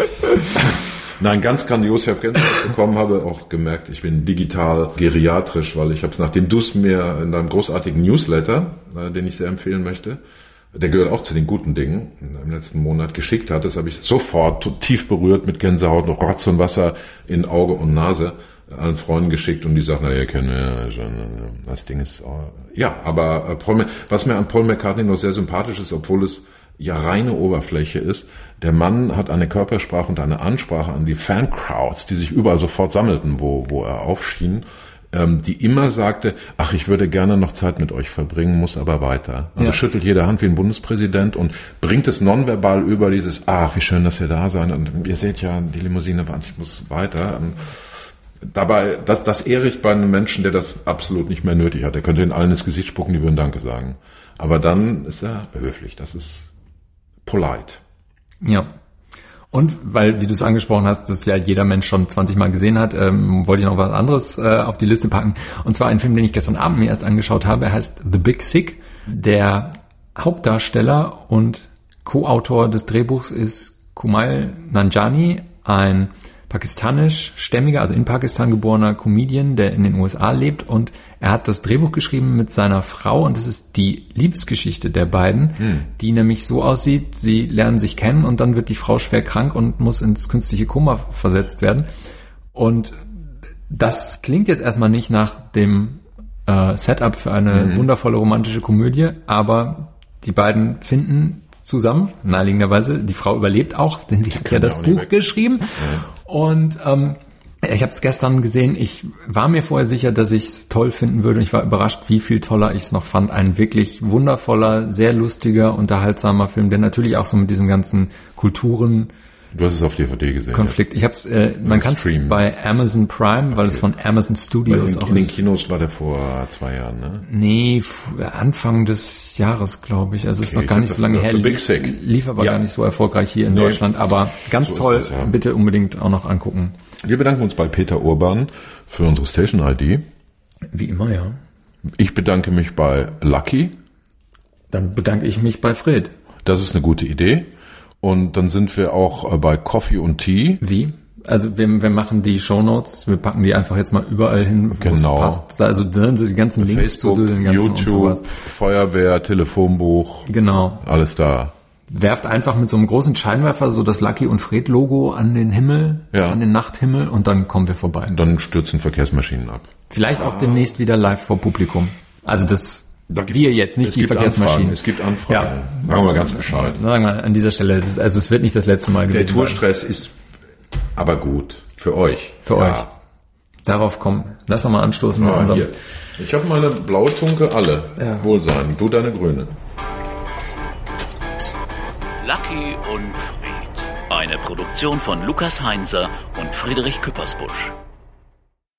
Nein, ganz grandios. Ich habe Gänsehaut bekommen, habe auch gemerkt, ich bin digital geriatrisch, weil ich habe es, nachdem du es mir in deinem großartigen Newsletter, äh, den ich sehr empfehlen möchte, der gehört auch zu den guten Dingen, im letzten Monat geschickt hattest, habe ich sofort tief berührt mit Gänsehaut, noch Rotz und Wasser in Auge und Nase allen Freunden geschickt und die sagen, na, ihr kennt ja schon, das Ding ist, ja, aber Paul, was mir an Paul McCartney noch sehr sympathisch ist, obwohl es ja reine Oberfläche ist, der Mann hat eine Körpersprache und eine Ansprache an die Fancrowds, die sich überall sofort sammelten, wo, wo er aufschien, ähm, die immer sagte, ach, ich würde gerne noch Zeit mit euch verbringen, muss aber weiter. Also ja. schüttelt jede Hand wie ein Bundespräsident und bringt es nonverbal über dieses, ach, wie schön, dass ihr da seid und ihr seht ja, die Limousine wartet, ich muss weiter. Und dabei, das, das ehre ich bei einem Menschen, der das absolut nicht mehr nötig hat. Er könnte in allen ins Gesicht spucken, die würden Danke sagen. Aber dann ist er höflich, das ist polite. Ja. Und weil, wie du es angesprochen hast, das ja jeder Mensch schon zwanzig Mal gesehen hat, ähm, wollte ich noch was anderes äh, auf die Liste packen. Und zwar ein Film, den ich gestern Abend mir erst angeschaut habe. Er heißt The Big Sick. Der Hauptdarsteller und Co-Autor des Drehbuchs ist Kumail Nanjiani, ein pakistanisch-stämmiger, also in Pakistan geborener Comedian, der in den U S A lebt, und er hat das Drehbuch geschrieben mit seiner Frau und es ist die Liebesgeschichte der beiden, hm. die nämlich so aussieht, sie lernen sich kennen und dann wird die Frau schwer krank und muss ins künstliche Koma versetzt werden. Und das klingt jetzt erstmal nicht nach dem äh, Setup für eine mhm. wundervolle romantische Komödie, aber die beiden finden zusammen, naheliegenderweise. Die Frau überlebt auch, denn die, die hat ja das Buch geschrieben. Ja. Und ähm, ich habe es gestern gesehen. Ich war mir vorher sicher, dass ich es toll finden würde. Und ich war überrascht, wie viel toller ich es noch fand. Ein wirklich wundervoller, sehr lustiger, unterhaltsamer Film, der natürlich auch so mit diesen ganzen Kulturen Du hast es auf D V D gesehen. Konflikt. Jetzt. Ich hab's, äh, man kann es bei Amazon Prime, weil okay. es von Amazon Studios in, auch in ist. In den Kinos war der vor zwei Jahren, ne? Nee, Anfang des Jahres, glaube ich. Also okay, ist noch gar nicht so lange her. Big Sick. Lief aber ja. gar nicht so erfolgreich hier in nee. Deutschland. Aber ganz so toll. Das, ja. Bitte unbedingt auch noch angucken. Wir bedanken uns bei Peter Urban für unsere Station I D. Wie immer, ja. Ich bedanke mich bei Lucky. Dann bedanke ich mich bei Fred. Das ist eine gute Idee. Und dann sind wir auch bei Coffee und Tea. Wie? Also wir, wir machen die Shownotes, wir packen die einfach jetzt mal überall hin, wo genau. es passt. Also die ganzen Links Facebook, zu den ganzen YouTube, und sowas. Feuerwehr, Telefonbuch. Genau. Alles da. Werft einfach mit so einem großen Scheinwerfer so das Lucky und Fred Logo an den Himmel, ja. an den Nachthimmel und dann kommen wir vorbei. Und dann stürzen Verkehrsmaschinen ab. Vielleicht ah. auch demnächst wieder live vor Publikum. Also das... Wir jetzt, nicht die Verkehrsmaschinen. Anfragen. Es gibt Anfragen. Ja. Sagen wir ganz Bescheid. Sagen wir an dieser Stelle, ist, also es wird nicht das letzte Mal gewesen. Der Tourstress ist aber gut. Für euch. Für ja. euch. Darauf kommen. Lass doch mal anstoßen mit ah, unserem... Hier. Ich habe meine blaue Tunke, alle. Ja. Wohlsein. Du deine grüne. Lucky und Fred. Eine Produktion von Lukas Heinzer und Friedrich Küppersbusch.